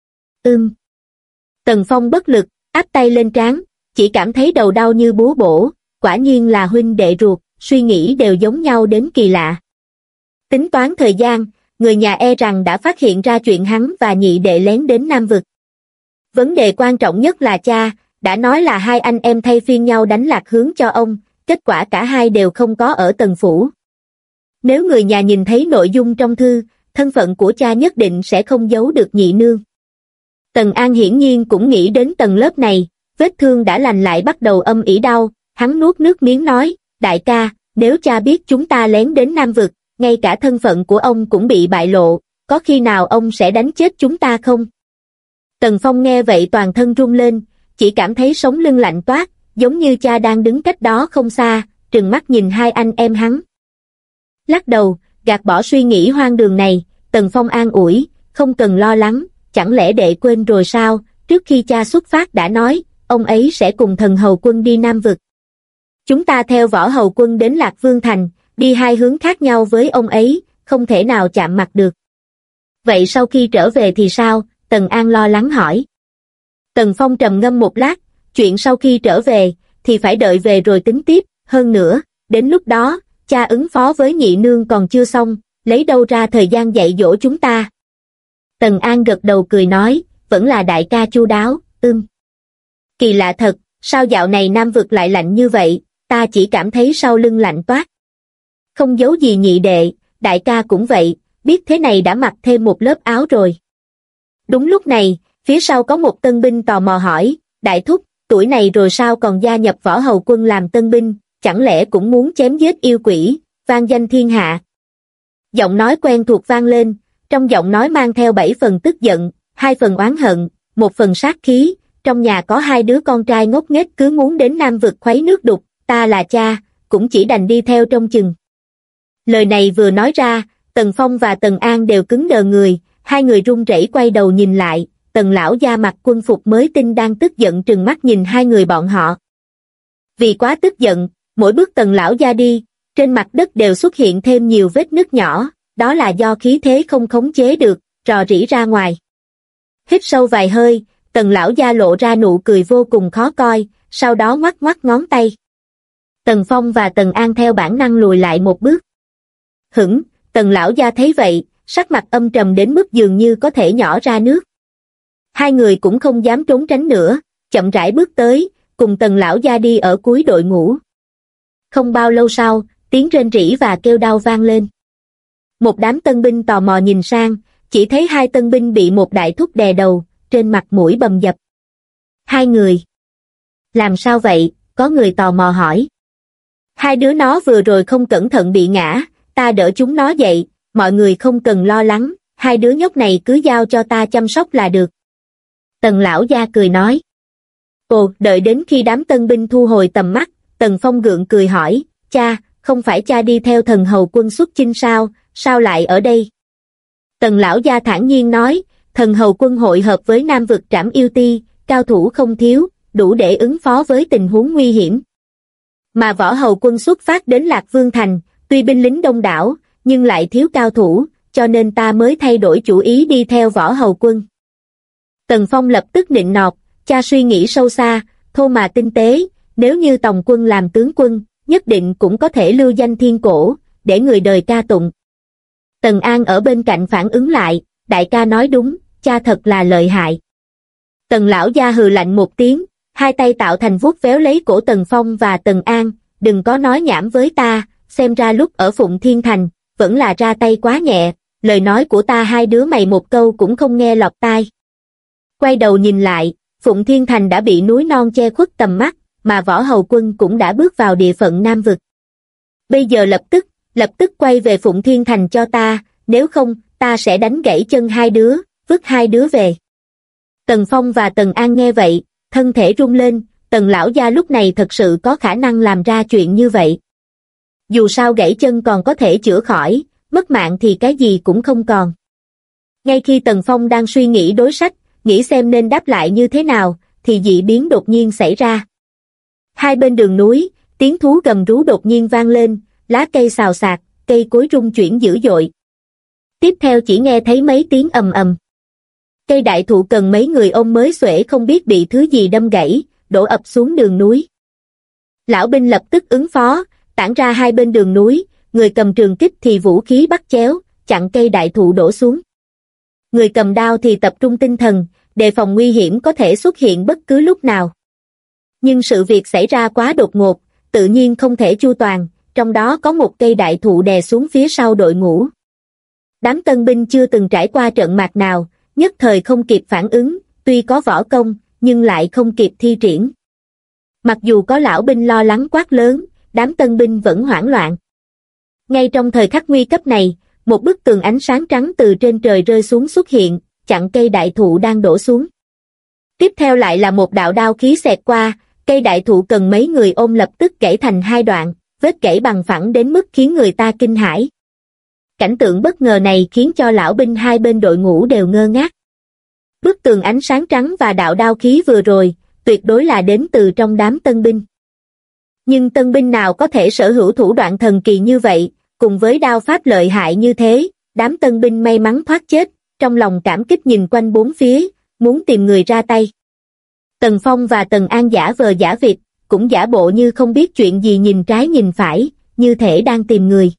Tần Phong bất lực, áp tay lên trán, chỉ cảm thấy đầu đau như búa bổ, quả nhiên là huynh đệ ruột, suy nghĩ đều giống nhau đến kỳ lạ. Tính toán thời gian, người nhà e rằng đã phát hiện ra chuyện hắn và nhị đệ lén đến Nam Vực. Vấn đề quan trọng nhất là cha, đã nói là hai anh em thay phiên nhau đánh lạc hướng cho ông, kết quả cả hai đều không có ở Tần phủ. Nếu người nhà nhìn thấy nội dung trong thư, thân phận của cha nhất định sẽ không giấu được nhị nương. Tần An hiển nhiên cũng nghĩ đến tầng lớp này, vết thương đã lành lại bắt đầu âm ỉ đau, hắn nuốt nước miếng nói, đại ca, nếu cha biết chúng ta lén đến Nam Vực, ngay cả thân phận của ông cũng bị bại lộ, có khi nào ông sẽ đánh chết chúng ta không? Tần Phong nghe vậy toàn thân run lên, chỉ cảm thấy sống lưng lạnh toát, giống như cha đang đứng cách đó không xa, trừng mắt nhìn hai anh em hắn. Lắc đầu, gạt bỏ suy nghĩ hoang đường này, Tần Phong an ủi, không cần lo lắng, chẳng lẽ đệ quên rồi sao, trước khi cha xuất phát đã nói, ông ấy sẽ cùng thần hầu quân đi Nam Vực. Chúng ta theo võ hầu quân đến Lạc Vương Thành, đi hai hướng khác nhau với ông ấy, không thể nào chạm mặt được. Vậy sau khi trở về thì sao? Tần An lo lắng hỏi. Tần Phong trầm ngâm một lát, chuyện sau khi trở về, thì phải đợi về rồi tính tiếp, hơn nữa, đến lúc đó, cha ứng phó với nhị nương còn chưa xong, lấy đâu ra thời gian dạy dỗ chúng ta. Tần An gật đầu cười nói, vẫn là đại ca chu đáo, Kỳ lạ thật, sao dạo này Nam Vực lại lạnh như vậy, ta chỉ cảm thấy sau lưng lạnh toát. Không giấu gì nhị đệ, đại ca cũng vậy, biết thế này đã mặc thêm một lớp áo rồi. Đúng lúc này, phía sau có một tân binh tò mò hỏi, đại thúc, tuổi này rồi sao còn gia nhập võ hầu quân làm tân binh, chẳng lẽ cũng muốn chém giết yêu quỷ, vang danh thiên hạ. Giọng nói quen thuộc vang lên, trong giọng nói mang theo 7 phần tức giận, 2 phần oán hận, 1 phần sát khí, trong nhà có 2 đứa con trai ngốc nghếch cứ muốn đến Nam Vực khuấy nước đục, ta là cha, cũng chỉ đành đi theo trông chừng. Lời này vừa nói ra, Tần Phong và Tần An đều cứng đờ người, hai người run rẩy quay đầu nhìn lại, Tần lão gia mặc quân phục mới tinh đang tức giận trừng mắt nhìn hai người bọn họ. Vì quá tức giận, mỗi bước Tần lão gia đi, trên mặt đất đều xuất hiện thêm nhiều vết nứt nhỏ, đó là do khí thế không khống chế được, rò rỉ ra ngoài. Hít sâu vài hơi, Tần lão gia lộ ra nụ cười vô cùng khó coi, sau đó ngoắc ngoắc ngón tay. Tần Phong và Tần An theo bản năng lùi lại một bước. Tần lão gia thấy vậy, sắc mặt âm trầm đến mức dường như có thể nhỏ ra nước. Hai người cũng không dám trốn tránh nữa, chậm rãi bước tới, cùng Tần lão gia đi ở cuối đội ngũ. Không bao lâu sau, tiếng rên rỉ và kêu đau vang lên. Một đám tân binh tò mò nhìn sang, chỉ thấy 2 tân binh bị một đại thúc đè đầu, trên mặt mũi bầm dập. 2 người. Làm sao vậy? Có người tò mò hỏi. Hai đứa nó vừa rồi không cẩn thận bị ngã, ta đỡ chúng nó dậy, mọi người không cần lo lắng, hai đứa nhóc này cứ giao cho ta chăm sóc là được. Tần lão gia cười nói. Ồ, đợi đến khi đám tân binh thu hồi tầm mắt, Tần Phong gượng cười hỏi, cha, không phải cha đi theo thần hầu quân xuất chinh sao, sao lại ở đây? Tần lão gia thản nhiên nói, thần hầu quân hội hợp với Nam vực Trảm Yêu Ti, cao thủ không thiếu, đủ để ứng phó với tình huống nguy hiểm. Mà võ hầu quân xuất phát đến Lạc Vương Thành, tuy binh lính đông đảo, nhưng lại thiếu cao thủ, cho nên ta mới thay đổi chủ ý đi theo võ hầu quân. Tần Phong lập tức nịnh nọt, cha suy nghĩ sâu xa, thô mà tinh tế, nếu như Tòng quân làm tướng quân, nhất định cũng có thể lưu danh thiên cổ, để người đời ca tụng. Tần An ở bên cạnh phản ứng lại, đại ca nói đúng, cha thật là lợi hại. Tần lão gia hừ lạnh một tiếng, hai tay tạo thành vuốt véo lấy cổ Tần Phong và Tần An, đừng có nói nhảm với ta, xem ra lúc ở Phụng Thiên Thành, vẫn là ra tay quá nhẹ, lời nói của ta hai đứa mày một câu cũng không nghe lọt tai. Quay đầu nhìn lại, Phụng Thiên Thành đã bị núi non che khuất tầm mắt, mà võ hầu quân cũng đã bước vào địa phận Nam vực. Bây giờ lập tức quay về Phụng Thiên Thành cho ta, nếu không, ta sẽ đánh gãy chân hai đứa, vứt hai đứa về. Tần Phong và Tần An nghe vậy, thân thể rung lên, Tần lão gia lúc này thật sự có khả năng làm ra chuyện như vậy. Dù sao gãy chân còn có thể chữa khỏi, mất mạng thì cái gì cũng không còn. Ngay khi Tần Phong đang suy nghĩ đối sách, nghĩ xem nên đáp lại như thế nào, thì dị biến đột nhiên xảy ra. Hai bên đường núi, tiếng thú gầm rú đột nhiên vang lên, lá cây xào xạc, cây cối rung chuyển dữ dội. Tiếp theo chỉ nghe thấy mấy tiếng ầm ầm. Cây đại thụ cần mấy người ôm mới xuể không biết bị thứ gì đâm gãy, đổ ập xuống đường núi. Lão binh lập tức ứng phó, tản ra hai bên đường núi, người cầm trường kích thì vũ khí bắt chéo, chặn cây đại thụ đổ xuống. Người cầm đao thì tập trung tinh thần, đề phòng nguy hiểm có thể xuất hiện bất cứ lúc nào. Nhưng sự việc xảy ra quá đột ngột, tự nhiên không thể chu toàn, trong đó có một cây đại thụ đè xuống phía sau đội ngũ. Đám tân binh chưa từng trải qua trận mạc nào, nhất thời không kịp phản ứng, tuy có võ công, nhưng lại không kịp thi triển. Mặc dù có lão binh lo lắng quát lớn, đám tân binh vẫn hoảng loạn. Ngay trong thời khắc nguy cấp này, một bức tường ánh sáng trắng từ trên trời rơi xuống xuất hiện, chặn cây đại thụ đang đổ xuống. Tiếp theo lại là một đạo đao khí xẹt qua, cây đại thụ cần mấy người ôm lập tức gãy thành hai đoạn, vết gãy bằng phẳng đến mức khiến người ta kinh hãi. Cảnh tượng bất ngờ này khiến cho lão binh hai bên đội ngũ đều ngơ ngác. Bức tường ánh sáng trắng và đạo đao khí vừa rồi, tuyệt đối là đến từ trong đám tân binh. Nhưng tân binh nào có thể sở hữu thủ đoạn thần kỳ như vậy, cùng với đao pháp lợi hại như thế, đám tân binh may mắn thoát chết, trong lòng cảm kích nhìn quanh bốn phía, muốn tìm người ra tay. Tần Phong và Tần An giả vờ giả vịt, cũng giả bộ như không biết chuyện gì nhìn trái nhìn phải, như thể đang tìm người.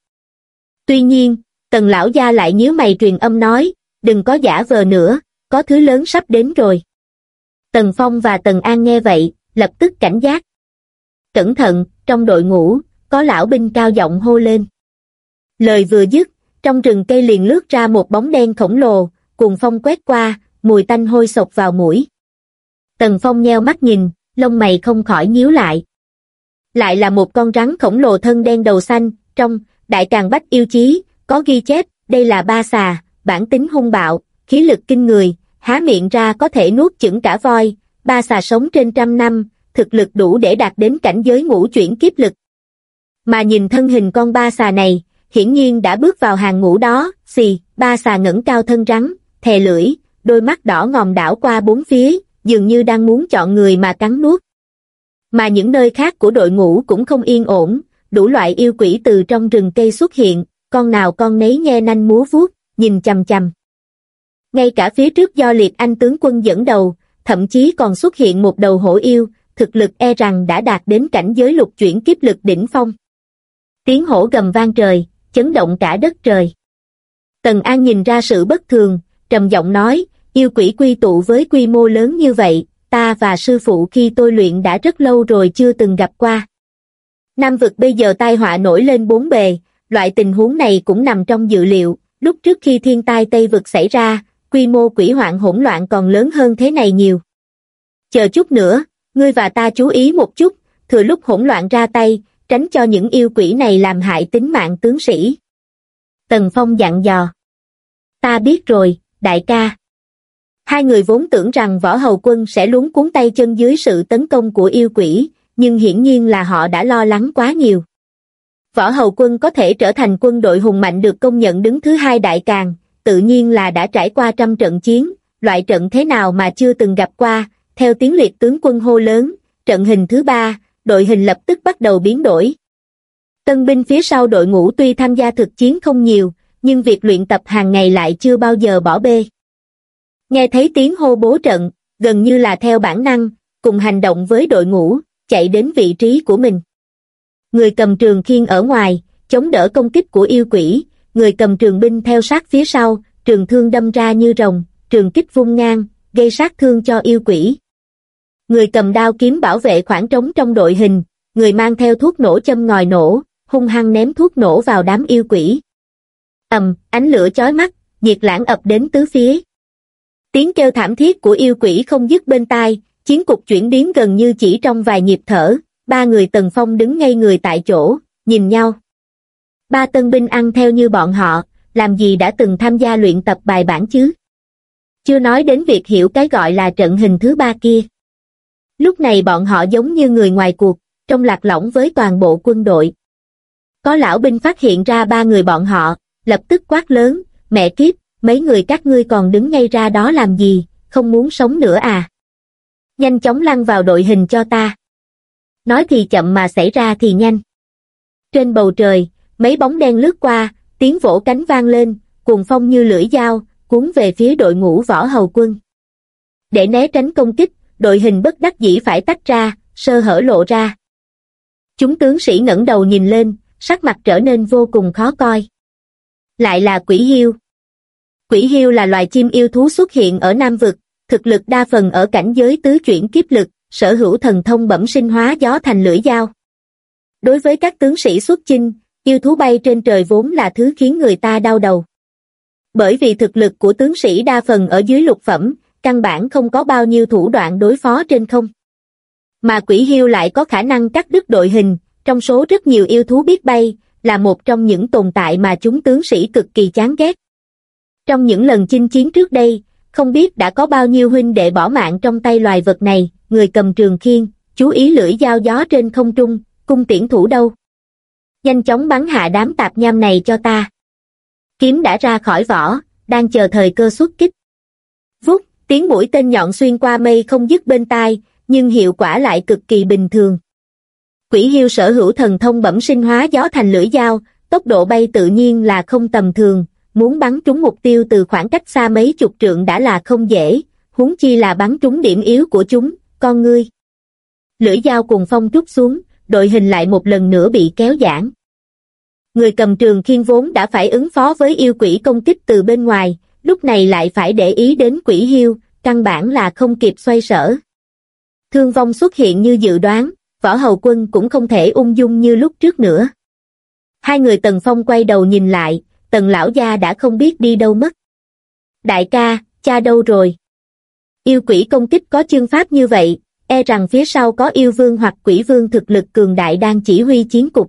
Tuy nhiên, Tần lão gia lại nhíu mày truyền âm nói, đừng có giả vờ nữa, có thứ lớn sắp đến rồi. Tần Phong và Tần An nghe vậy, lập tức cảnh giác. Cẩn thận, trong đội ngũ, có lão binh cao giọng hô lên. Lời vừa dứt, trong rừng cây liền lướt ra một bóng đen khổng lồ, cuồng phong quét qua, mùi tanh hôi sộc vào mũi. Tần Phong nheo mắt nhìn, lông mày không khỏi nhíu lại. Lại là một con rắn khổng lồ thân đen đầu xanh, trong Đại Càn Bách Yêu Chí, có ghi chép, đây là ba xà, bản tính hung bạo, khí lực kinh người, há miệng ra có thể nuốt chửng cả voi, ba xà sống trên 100 năm, thực lực đủ để đạt đến cảnh giới ngũ chuyển kiếp lực. Mà nhìn thân hình con ba xà này, hiển nhiên đã bước vào hàng ngũ đó, ba xà ngẩng cao thân rắn, thè lưỡi, đôi mắt đỏ ngòm đảo qua bốn phía, dường như đang muốn chọn người mà cắn nuốt. Mà những nơi khác của đội ngũ cũng không yên ổn, đủ loại yêu quỷ từ trong rừng cây xuất hiện, con nào con nấy nhe nanh múa vuốt, nhìn chằm chằm. Ngay cả phía trước do Liệt Anh tướng quân dẫn đầu, thậm chí còn xuất hiện một đầu hổ yêu, thực lực e rằng đã đạt đến cảnh giới lục chuyển kiếp lực đỉnh phong. Tiếng hổ gầm vang trời, chấn động cả đất trời. Tần An nhìn ra sự bất thường, trầm giọng nói, yêu quỷ quy tụ với quy mô lớn như vậy, ta và sư phụ khi tôi luyện đã rất lâu rồi chưa từng gặp qua. Nam vực bây giờ tai họa nổi lên bốn bề, loại tình huống này cũng nằm trong dự liệu, lúc trước khi thiên tai Tây vực xảy ra, quy mô quỷ hoạn hỗn loạn còn lớn hơn thế này nhiều. Chờ chút nữa, ngươi và ta chú ý một chút, thừa lúc hỗn loạn ra tay, tránh cho những yêu quỷ này làm hại tính mạng tướng sĩ. Tần Phong dặn dò. Ta biết rồi, đại ca. Hai người vốn tưởng rằng Võ Hầu Quân sẽ luống cuống tay chân dưới sự tấn công của yêu quỷ, nhưng hiển nhiên là họ đã lo lắng quá nhiều. Võ Hầu Quân có thể trở thành quân đội hùng mạnh được công nhận đứng thứ hai đại càn, tự nhiên là đã trải qua trăm trận chiến, loại trận thế nào mà chưa từng gặp qua. Theo tiếng liệt tướng quân hô lớn, trận hình thứ ba, đội hình lập tức bắt đầu biến đổi. Tân binh phía sau đội ngũ tuy tham gia thực chiến không nhiều, nhưng việc luyện tập hàng ngày lại chưa bao giờ bỏ bê. Nghe thấy tiếng hô bố trận, gần như là theo bản năng, cùng hành động với đội ngũ, chạy đến vị trí của mình. Người cầm trường khiên ở ngoài, chống đỡ công kích của yêu quỷ, người cầm trường binh theo sát phía sau, trường thương đâm ra như rồng, trường kích vung ngang, gây sát thương cho yêu quỷ. Người cầm đao kiếm bảo vệ khoảng trống trong đội hình, người mang theo thuốc nổ châm ngòi nổ, hung hăng ném thuốc nổ vào đám yêu quỷ. Ánh lửa chói mắt, nhiệt lãng ập đến tứ phía. Tiếng kêu thảm thiết của yêu quỷ không dứt bên tai, chiến cục chuyển biến gần như chỉ trong vài nhịp thở. Ba người Tần Phong đứng ngây người tại chỗ, nhìn nhau. Ba tân binh ăn theo như bọn họ, làm gì đã từng tham gia luyện tập bài bản chứ? Chưa nói đến việc hiểu cái gọi là trận hình thứ ba kia. Lúc này bọn họ giống như người ngoài cuộc, trông lạc lõng với toàn bộ quân đội. Có lão binh phát hiện ra ba người bọn họ, lập tức quát lớn, mẹ kiếp, mấy người các ngươi còn đứng ngay ra đó làm gì, không muốn sống nữa à? Nhanh chóng lăn vào đội hình cho ta. Nói thì chậm mà xảy ra thì nhanh. Trên bầu trời, mấy bóng đen lướt qua, tiếng vỗ cánh vang lên, cuồng phong như lưỡi dao, cuốn về phía đội ngũ Võ Hầu Quân. Để né tránh công kích, đội hình bất đắc dĩ phải tách ra, sơ hở lộ ra. Chúng tướng sĩ ngẩng đầu nhìn lên, sắc mặt trở nên vô cùng khó coi. Lại là quỷ hiêu. Quỷ hiêu là loài chim yêu thú xuất hiện ở Nam Vực, thực lực đa phần ở cảnh giới tứ chuyển kiếp lực, sở hữu thần thông bẩm sinh hóa gió thành lưỡi dao. Đối với các tướng sĩ xuất chinh, yêu thú bay trên trời vốn là thứ khiến người ta đau đầu. Bởi vì thực lực của tướng sĩ đa phần ở dưới lục phẩm, căn bản không có bao nhiêu thủ đoạn đối phó trên không. Mà quỷ hiêu lại có khả năng cắt đứt đội hình, trong số rất nhiều yêu thú biết bay, là một trong những tồn tại mà chúng tướng sĩ cực kỳ chán ghét. Trong những lần chinh chiến trước đây, không biết đã có bao nhiêu huynh đệ bỏ mạng trong tay loài vật này. Người cầm trường khiên, chú ý lưỡi dao gió trên không trung, cung tiễn thủ đâu. Nhanh chóng bắn hạ đám tạp nham này cho ta. Kiếm đã ra khỏi vỏ, đang chờ thời cơ xuất kích. Vút, tiếng mũi tên nhọn xuyên qua mây không dứt bên tai, nhưng hiệu quả lại cực kỳ bình thường. Quỷ hiêu sở hữu thần thông bẩm sinh hóa gió thành lưỡi dao, tốc độ bay tự nhiên là không tầm thường, muốn bắn trúng mục tiêu từ khoảng cách xa mấy chục trượng đã là không dễ, huống chi là bắn trúng điểm yếu của chúng. Con ngươi. Lưỡi dao cùng phong trút xuống, đội hình lại một lần nữa bị kéo giãn. Người cầm trường khiên vốn đã phải ứng phó với yêu quỷ công kích từ bên ngoài, lúc này lại phải để ý đến quỷ hiêu, căn bản là không kịp xoay sở. Thương vong xuất hiện như dự đoán, Võ Hầu Quân cũng không thể ung dung như lúc trước nữa. Hai người Tần Phong quay đầu nhìn lại, Tần lão gia đã không biết đi đâu mất. Đại ca, cha đâu rồi? Yêu quỷ công kích có chương pháp như vậy, e rằng phía sau có yêu vương hoặc quỷ vương thực lực cường đại đang chỉ huy chiến cục.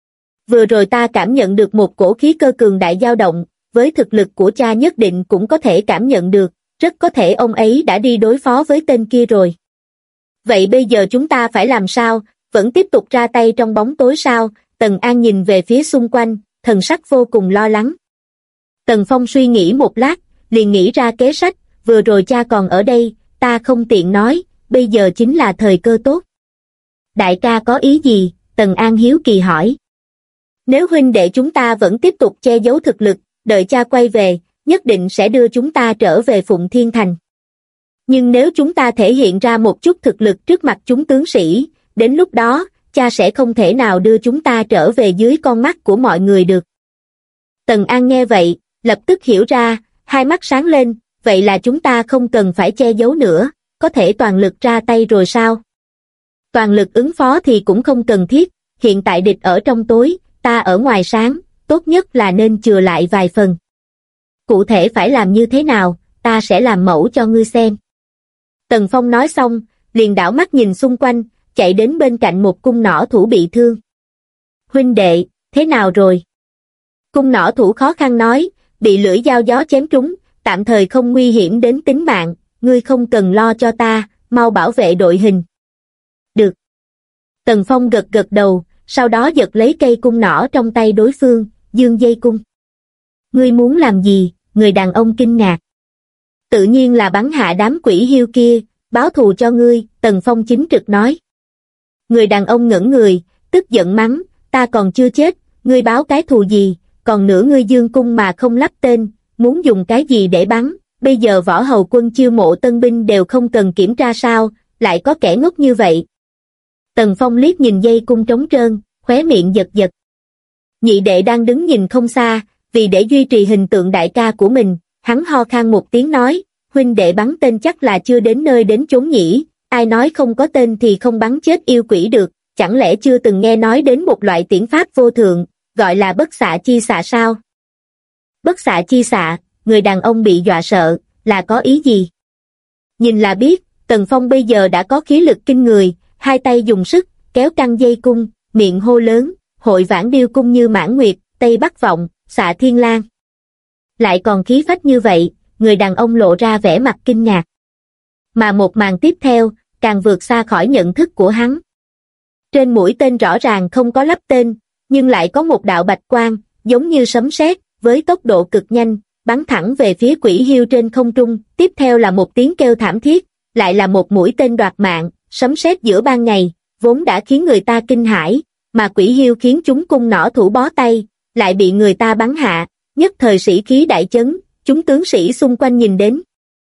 Vừa rồi ta cảm nhận được một cổ khí cơ cường đại dao động, với thực lực của cha nhất định cũng có thể cảm nhận được, rất có thể ông ấy đã đi đối phó với tên kia rồi. Vậy bây giờ chúng ta phải làm sao, vẫn tiếp tục ra tay trong bóng tối sao? Tần An nhìn về phía xung quanh, thần sắc vô cùng lo lắng. Tần Phong suy nghĩ một lát, liền nghĩ ra kế sách, vừa rồi cha còn ở đây, ta không tiện nói, bây giờ chính là thời cơ tốt. Đại ca có ý gì? Tần An hiếu kỳ hỏi. Nếu huynh đệ chúng ta vẫn tiếp tục che giấu thực lực, đợi cha quay về, nhất định sẽ đưa chúng ta trở về Phụng Thiên Thành. Nhưng nếu chúng ta thể hiện ra một chút thực lực trước mặt chúng tướng sĩ, đến lúc đó, cha sẽ không thể nào đưa chúng ta trở về dưới con mắt của mọi người được. Tần An nghe vậy, lập tức hiểu ra, hai mắt sáng lên, vậy là chúng ta không cần phải che giấu nữa, có thể toàn lực ra tay rồi sao? Toàn lực ứng phó thì cũng không cần thiết, hiện tại địch ở trong tối, ta ở ngoài sáng, tốt nhất là nên chừa lại vài phần. Cụ thể phải làm như thế nào, ta sẽ làm mẫu cho ngươi xem. Tần Phong nói xong, liền đảo mắt nhìn xung quanh, chạy đến bên cạnh một cung nỏ thủ bị thương. Huynh đệ, thế nào rồi? Cung nỏ thủ khó khăn nói, bị lưỡi dao gió chém trúng, tạm thời không nguy hiểm đến tính mạng, ngươi không cần lo cho ta, mau bảo vệ đội hình. Được. Tần Phong gật gật đầu, sau đó giật lấy cây cung nỏ trong tay đối phương, dương dây cung. Ngươi muốn làm gì? Người đàn ông kinh ngạc. Tự nhiên là bắn hạ đám quỷ hiêu kia, báo thù cho ngươi, Tần Phong chính trực nói. Người đàn ông ngẩn người, tức giận mắng, ta còn chưa chết, ngươi báo cái thù gì, còn nữa ngươi dương cung mà không lắp tên, muốn dùng cái gì để bắn, bây giờ võ hầu quân chiêu mộ tân binh đều không cần kiểm tra sao, lại có kẻ ngốc như vậy. Tần Phong liếc nhìn dây cung trống trơn, khóe miệng giật giật. Nhị đệ đang đứng nhìn không xa, vì để duy trì hình tượng đại ca của mình, hắn ho khan một tiếng nói, huynh đệ bắn tên chắc là chưa đến nơi đến chốn nhỉ, ai nói không có tên thì không bắn chết yêu quỷ được, chẳng lẽ chưa từng nghe nói đến một loại tiễn pháp vô thượng, gọi là bất xạ chi xạ sao? Bất xạ chi xạ, người đàn ông bị dọa sợ, là có ý gì? Nhìn là biết, Tần Phong bây giờ đã có khí lực kinh người, hai tay dùng sức, kéo căng dây cung, miệng hô lớn, hội vãn điêu cung như mãn nguyệt, tây bắc vọng, xạ thiên lang. Lại còn khí phách như vậy, người đàn ông lộ ra vẻ mặt kinh ngạc. Mà một màn tiếp theo, càng vượt xa khỏi nhận thức của hắn. Trên mũi tên rõ ràng không có lắp tên, nhưng lại có một đạo bạch quang, giống như sấm sét, với tốc độ cực nhanh, bắn thẳng về phía quỷ hiêu trên không trung, tiếp theo là một tiếng kêu thảm thiết, lại là một mũi tên đoạt mạng, sấm sét giữa ban ngày, vốn đã khiến người ta kinh hãi, mà quỷ hiêu khiến chúng cung nỏ thủ bó tay, lại bị người ta bắn hạ, nhất thời sĩ khí đại chấn, chúng tướng sĩ xung quanh nhìn đến.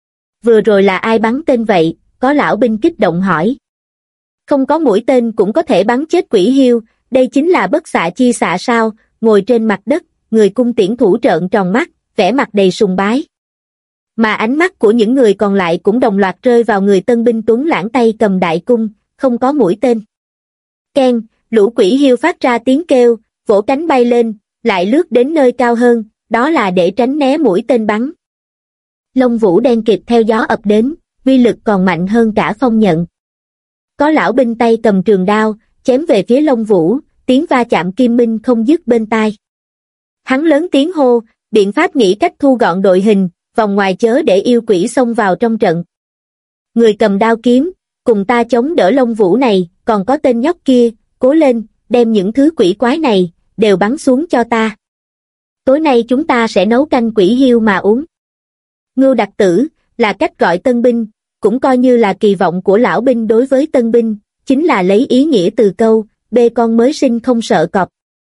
Vừa rồi là ai bắn tên vậy? Có lão binh kích động hỏi. Không có mũi tên cũng có thể bắn chết quỷ hiêu, đây chính là bất xạ chi xạ sao? Ngồi trên mặt đất, người cung tiễn thủ trợn tròn mắt, vẻ mặt đầy sùng bái. Mà ánh mắt của những người còn lại cũng đồng loạt rơi vào người tân binh tuấn lãng tay cầm đại cung, không có mũi tên. Keng, lũ quỷ hiêu phát ra tiếng kêu, vỗ cánh bay lên, lại lướt đến nơi cao hơn, đó là để tránh né mũi tên bắn. Lông vũ đen kịt theo gió ập đến, uy lực còn mạnh hơn cả phong nhận. Có lão binh tay cầm trường đao, chém về phía lông vũ, tiếng va chạm kim minh không dứt bên tai. Hắn lớn tiếng hô, biện pháp nghĩ cách thu gọn đội hình, vòng ngoài chớ để yêu quỷ xông vào trong trận. Người cầm đao kiếm, cùng ta chống đỡ lông vũ này, còn có tên nhóc kia, cố lên, đem những thứ quỷ quái này, đều bắn xuống cho ta. Tối nay chúng ta sẽ nấu canh quỷ hiêu mà uống. Ngưu đặc tử, là cách gọi tân binh, cũng coi như là kỳ vọng của lão binh đối với tân binh, chính là lấy ý nghĩa từ câu, bê con mới sinh không sợ cọp.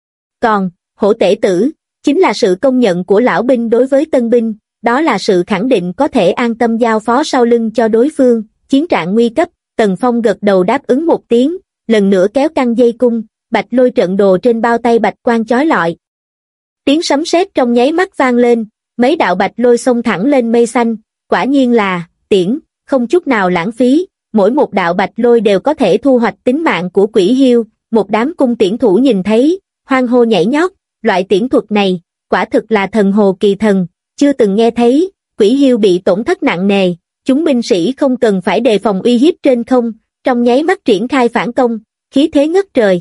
Còn, hổ tể tử, chính là sự công nhận của lão binh đối với tân binh, đó là sự khẳng định có thể an tâm giao phó sau lưng cho đối phương, chiến trạng nguy cấp, Tần Phong gật đầu đáp ứng một tiếng, lần nữa kéo căng dây cung, bạch lôi trận đồ trên bao tay bạch quang chói lọi. Tiếng sấm sét trong nháy mắt vang lên, mấy đạo bạch lôi xông thẳng lên mây xanh, quả nhiên là, tiễn, không chút nào lãng phí, mỗi một đạo bạch lôi đều có thể thu hoạch tính mạng của quỷ hiêu, một đám cung tiễn thủ nhìn thấy, hoan hô nhảy nhót, loại tiễn thuật này, quả thực là thần hồ kỳ thần, chưa từng nghe thấy, quỷ hiêu bị tổn thất nặng nề, chúng binh sĩ không cần phải đề phòng uy hiếp trên không, trong nháy mắt triển khai phản công, khí thế ngất trời.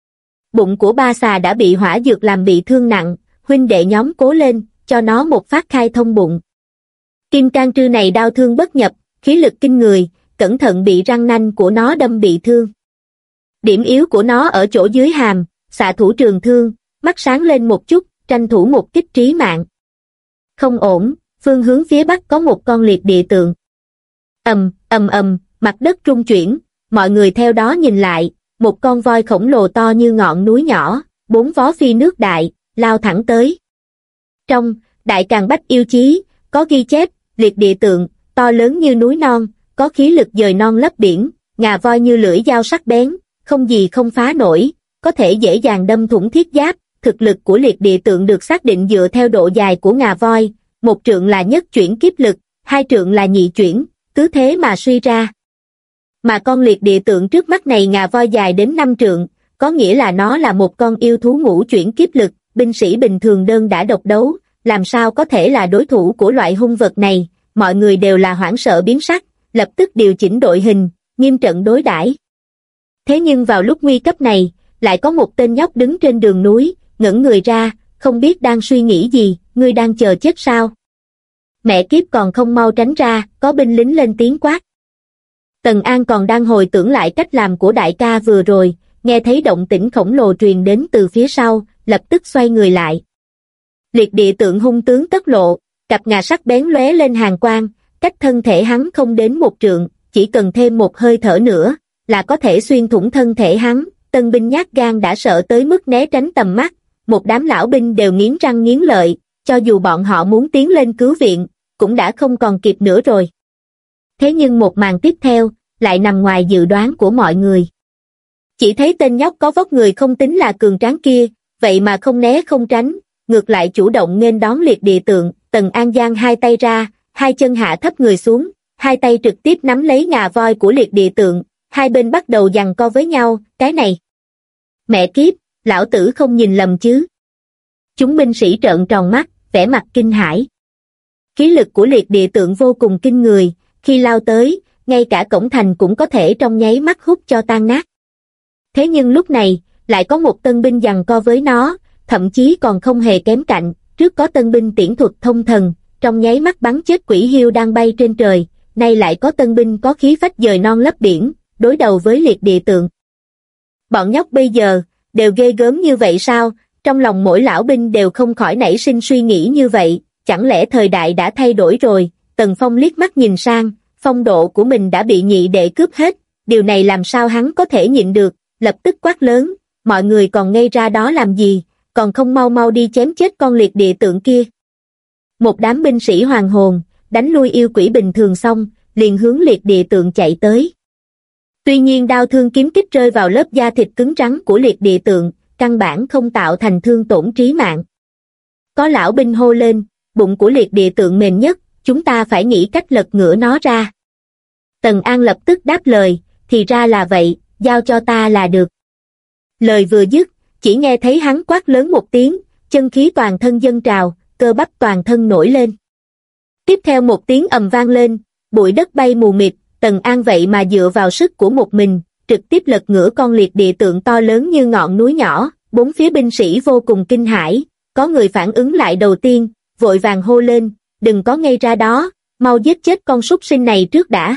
Bụng của ba xà đã bị hỏa dược làm bị thương nặng, huynh đệ nhóm cố lên, cho nó một phát khai thông bụng. Kim can trư này đau thương bất nhập, khí lực kinh người, cẩn thận bị răng nanh của nó đâm bị thương. Điểm yếu của nó ở chỗ dưới hàm, xạ thủ trường thương, mắt sáng lên một chút, tranh thủ một kích trí mạng. Không ổn, phương hướng phía bắc có một con liệt địa tượng. Mặt đất rung chuyển, mọi người theo đó nhìn lại, một con voi khổng lồ to như ngọn núi nhỏ, bốn vó phi nước đại, lao thẳng tới. Trong Đại Càn Bách Yêu Chí, có ghi chép, liệt địa tượng, to lớn như núi non, có khí lực dời non lấp biển, ngà voi như lưỡi dao sắc bén, không gì không phá nổi, có thể dễ dàng đâm thủng thiết giáp. Thực lực của liệt địa tượng được xác định dựa theo độ dài của ngà voi, một trượng là nhất chuyển kiếp lực, hai trượng là nhị chuyển, cứ thế mà suy ra. Mà con liệt địa tượng trước mắt này ngà voi dài đến 5 trượng, có nghĩa là nó là một con yêu thú ngũ chuyển kiếp lực, binh sĩ bình thường đơn đã độc đấu, làm sao có thể là đối thủ của loại hung vật này, mọi người đều là hoảng sợ biến sắc, lập tức điều chỉnh đội hình, nghiêm trận đối đãi. Thế nhưng vào lúc nguy cấp này, lại có một tên nhóc đứng trên đường núi, ngẩng người ra, không biết đang suy nghĩ gì, ngươi đang chờ chết sao? Mẹ kiếp còn không mau tránh ra, có binh lính lên tiếng quát. Tần An còn đang hồi tưởng lại cách làm của đại ca vừa rồi, nghe thấy động tĩnh khổng lồ truyền đến từ phía sau, lập tức xoay người lại. Liệt địa tượng hung tướng tất lộ, cặp ngà sắc bén lóe lên hàn quang, cách thân thể hắn không đến một trượng, chỉ cần thêm một hơi thở nữa, là có thể xuyên thủng thân thể hắn. Tân binh nhát gan đã sợ tới mức né tránh tầm mắt, một đám lão binh đều nghiến răng nghiến lợi, cho dù bọn họ muốn tiến lên cứu viện, cũng đã không còn kịp nữa rồi. Thế nhưng một màn tiếp theo, lại nằm ngoài dự đoán của mọi người. Chỉ thấy tên nhóc có vóc người không tính là cường tráng kia, vậy mà không né không tránh, ngược lại chủ động nghênh đón liệt địa tượng. Tần An giang hai tay ra, hai chân hạ thấp người xuống, hai tay trực tiếp nắm lấy ngà voi của liệt địa tượng, hai bên bắt đầu giằng co với nhau. Cái này, mẹ kiếp, lão tử không nhìn lầm chứ? Chúng binh sĩ trợn tròn mắt, vẻ mặt kinh hãi. Khí lực của liệt địa tượng vô cùng kinh người, khi lao tới, ngay cả cổng thành cũng có thể trong nháy mắt hút cho tan nát. Thế nhưng lúc này, lại có một tân binh giằng co với nó, thậm chí còn không hề kém cạnh, trước có tân binh tiễn thuật thông thần, trong nháy mắt bắn chết quỷ hiêu đang bay trên trời, nay lại có tân binh có khí phách dời non lấp biển, đối đầu với liệt địa tượng. Bọn nhóc bây giờ, đều ghê gớm như vậy sao? Trong lòng mỗi lão binh đều không khỏi nảy sinh suy nghĩ như vậy, chẳng lẽ thời đại đã thay đổi rồi? Tần Phong liếc mắt nhìn sang, phong độ của mình đã bị nhị đệ cướp hết, điều này làm sao hắn có thể nhịn được, lập tức quát lớn, mọi người còn ngây ra đó làm gì, còn không mau mau đi chém chết con liệt địa tượng kia. Một đám binh sĩ hoàng hồn, đánh lui yêu quỷ bình thường xong, liền hướng liệt địa tượng chạy tới. Tuy nhiên đao thương kiếm kích rơi vào lớp da thịt cứng rắn của liệt địa tượng, căn bản không tạo thành thương tổn trí mạng. Có lão binh hô lên, bụng của liệt địa tượng mềm nhất, chúng ta phải nghĩ cách lật ngửa nó ra. Tần An lập tức đáp lời, thì ra là vậy, giao cho ta là được. Lời vừa dứt, chỉ nghe thấy hắn quát lớn một tiếng, chân khí toàn thân dâng trào, cơ bắp toàn thân nổi lên. Tiếp theo một tiếng ầm vang lên, bụi đất bay mù mịt, Tần An vậy mà dựa vào sức của một mình, trực tiếp lật ngửa con liệt địa tượng to lớn như ngọn núi nhỏ. Bốn phía binh sĩ vô cùng kinh hãi, có người phản ứng lại đầu tiên, vội vàng hô lên, đừng có ngây ra đó, mau giết chết con súc sinh này trước đã.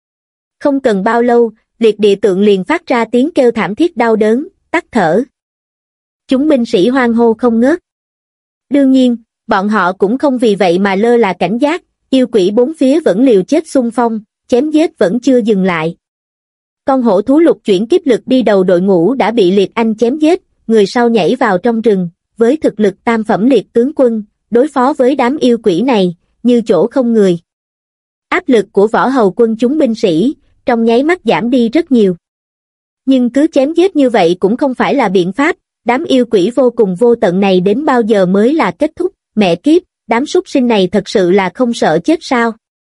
Không cần bao lâu, liệt địa tượng liền phát ra tiếng kêu thảm thiết đau đớn, tắt thở. Chúng binh sĩ hoan hô không ngớt. Đương nhiên, bọn họ cũng không vì vậy mà lơ là cảnh giác, yêu quỷ bốn phía vẫn liều chết xung phong, chém giết vẫn chưa dừng lại. Con hổ thú lục chuyển kiếp lực đi đầu đội ngũ đã bị liệt anh chém giết, người sau nhảy vào trong rừng, với thực lực tam phẩm liệt tướng quân, đối phó với đám yêu quỷ này, như chỗ không người. Áp lực của võ hầu quân chúng binh sĩ, trong nháy mắt giảm đi rất nhiều. Nhưng cứ chém giết như vậy cũng không phải là biện pháp, đám yêu quỷ vô cùng vô tận này đến bao giờ mới là kết thúc, mẹ kiếp, đám súc sinh này thật sự là không sợ chết sao?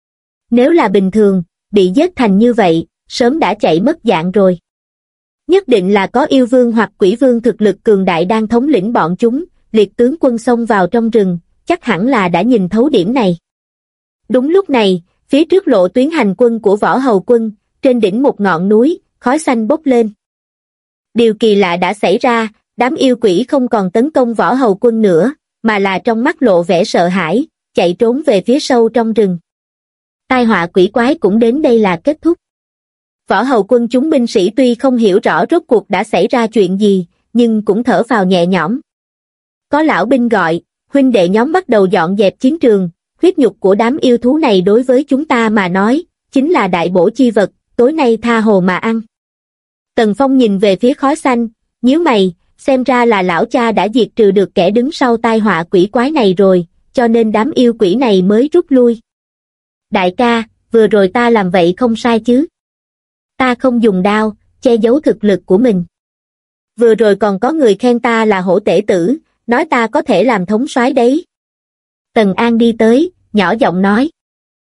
Nếu là bình thường, bị giết thành như vậy, sớm đã chạy mất dạng rồi. Nhất định là có yêu vương hoặc quỷ vương thực lực cường đại đang thống lĩnh bọn chúng, liệt tướng quân xông vào trong rừng, chắc hẳn là đã nhìn thấu điểm này. Đúng lúc này, phía trước lộ tuyến hành quân của võ hầu quân, trên đỉnh một ngọn núi, khói xanh bốc lên. Điều kỳ lạ đã xảy ra, đám yêu quỷ không còn tấn công võ hầu quân nữa, mà là trong mắt lộ vẻ sợ hãi, chạy trốn về phía sâu trong rừng. Tai họa quỷ quái cũng đến đây là kết thúc. Võ hầu quân chúng binh sĩ tuy không hiểu rõ rốt cuộc đã xảy ra chuyện gì, nhưng cũng thở phào nhẹ nhõm. Có lão binh gọi, huynh đệ nhóm bắt đầu dọn dẹp chiến trường, huyết nhục của đám yêu thú này đối với chúng ta mà nói, chính là đại bổ chi vật, tối nay tha hồ mà ăn. Tần Phong nhìn về phía khói xanh, nhíu mày, xem ra là lão cha đã diệt trừ được kẻ đứng sau tai họa quỷ quái này rồi, cho nên đám yêu quỷ này mới rút lui. Đại ca, vừa rồi ta làm vậy không sai chứ? Ta không dùng đao, che giấu thực lực của mình. Vừa rồi còn có người khen ta là hổ tể tử, nói ta có thể làm thống soái đấy. Tần An đi tới, nhỏ giọng nói.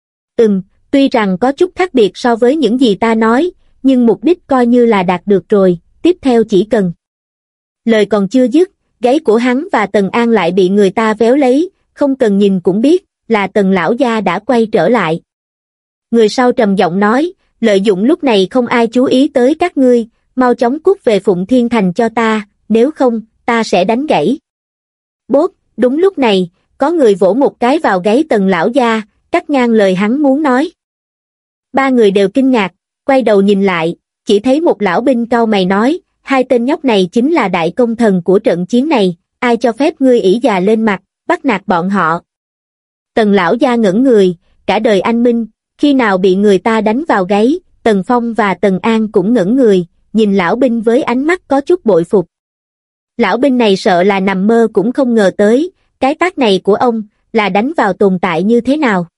Tuy rằng có chút khác biệt so với những gì ta nói, nhưng mục đích coi như là đạt được rồi, tiếp theo chỉ cần. Lời còn chưa dứt, gáy của hắn và Tần An lại bị người ta véo lấy, không cần nhìn cũng biết, là Tần lão gia đã quay trở lại. Người sau trầm giọng nói, lợi dụng lúc này không ai chú ý tới các ngươi, mau chóng cút về Phụng Thiên Thành cho ta, nếu không, ta sẽ đánh gãy. Bốp, đúng lúc này, có người vỗ một cái vào gáy Tần lão gia, cắt ngang lời hắn muốn nói. Ba người đều kinh ngạc, quay đầu nhìn lại, chỉ thấy một lão binh cau mày nói, hai tên nhóc này chính là đại công thần của trận chiến này, ai cho phép ngươi ỷ già lên mặt, bắt nạt bọn họ. Tần lão gia ngẩn người, cả đời anh minh, khi nào bị người ta đánh vào gáy, Tần Phong và Tần An cũng ngẩn người, nhìn lão binh với ánh mắt có chút bội phục. Lão binh này sợ là nằm mơ cũng không ngờ tới, cái tát này của ông, là đánh vào tồn tại như thế nào.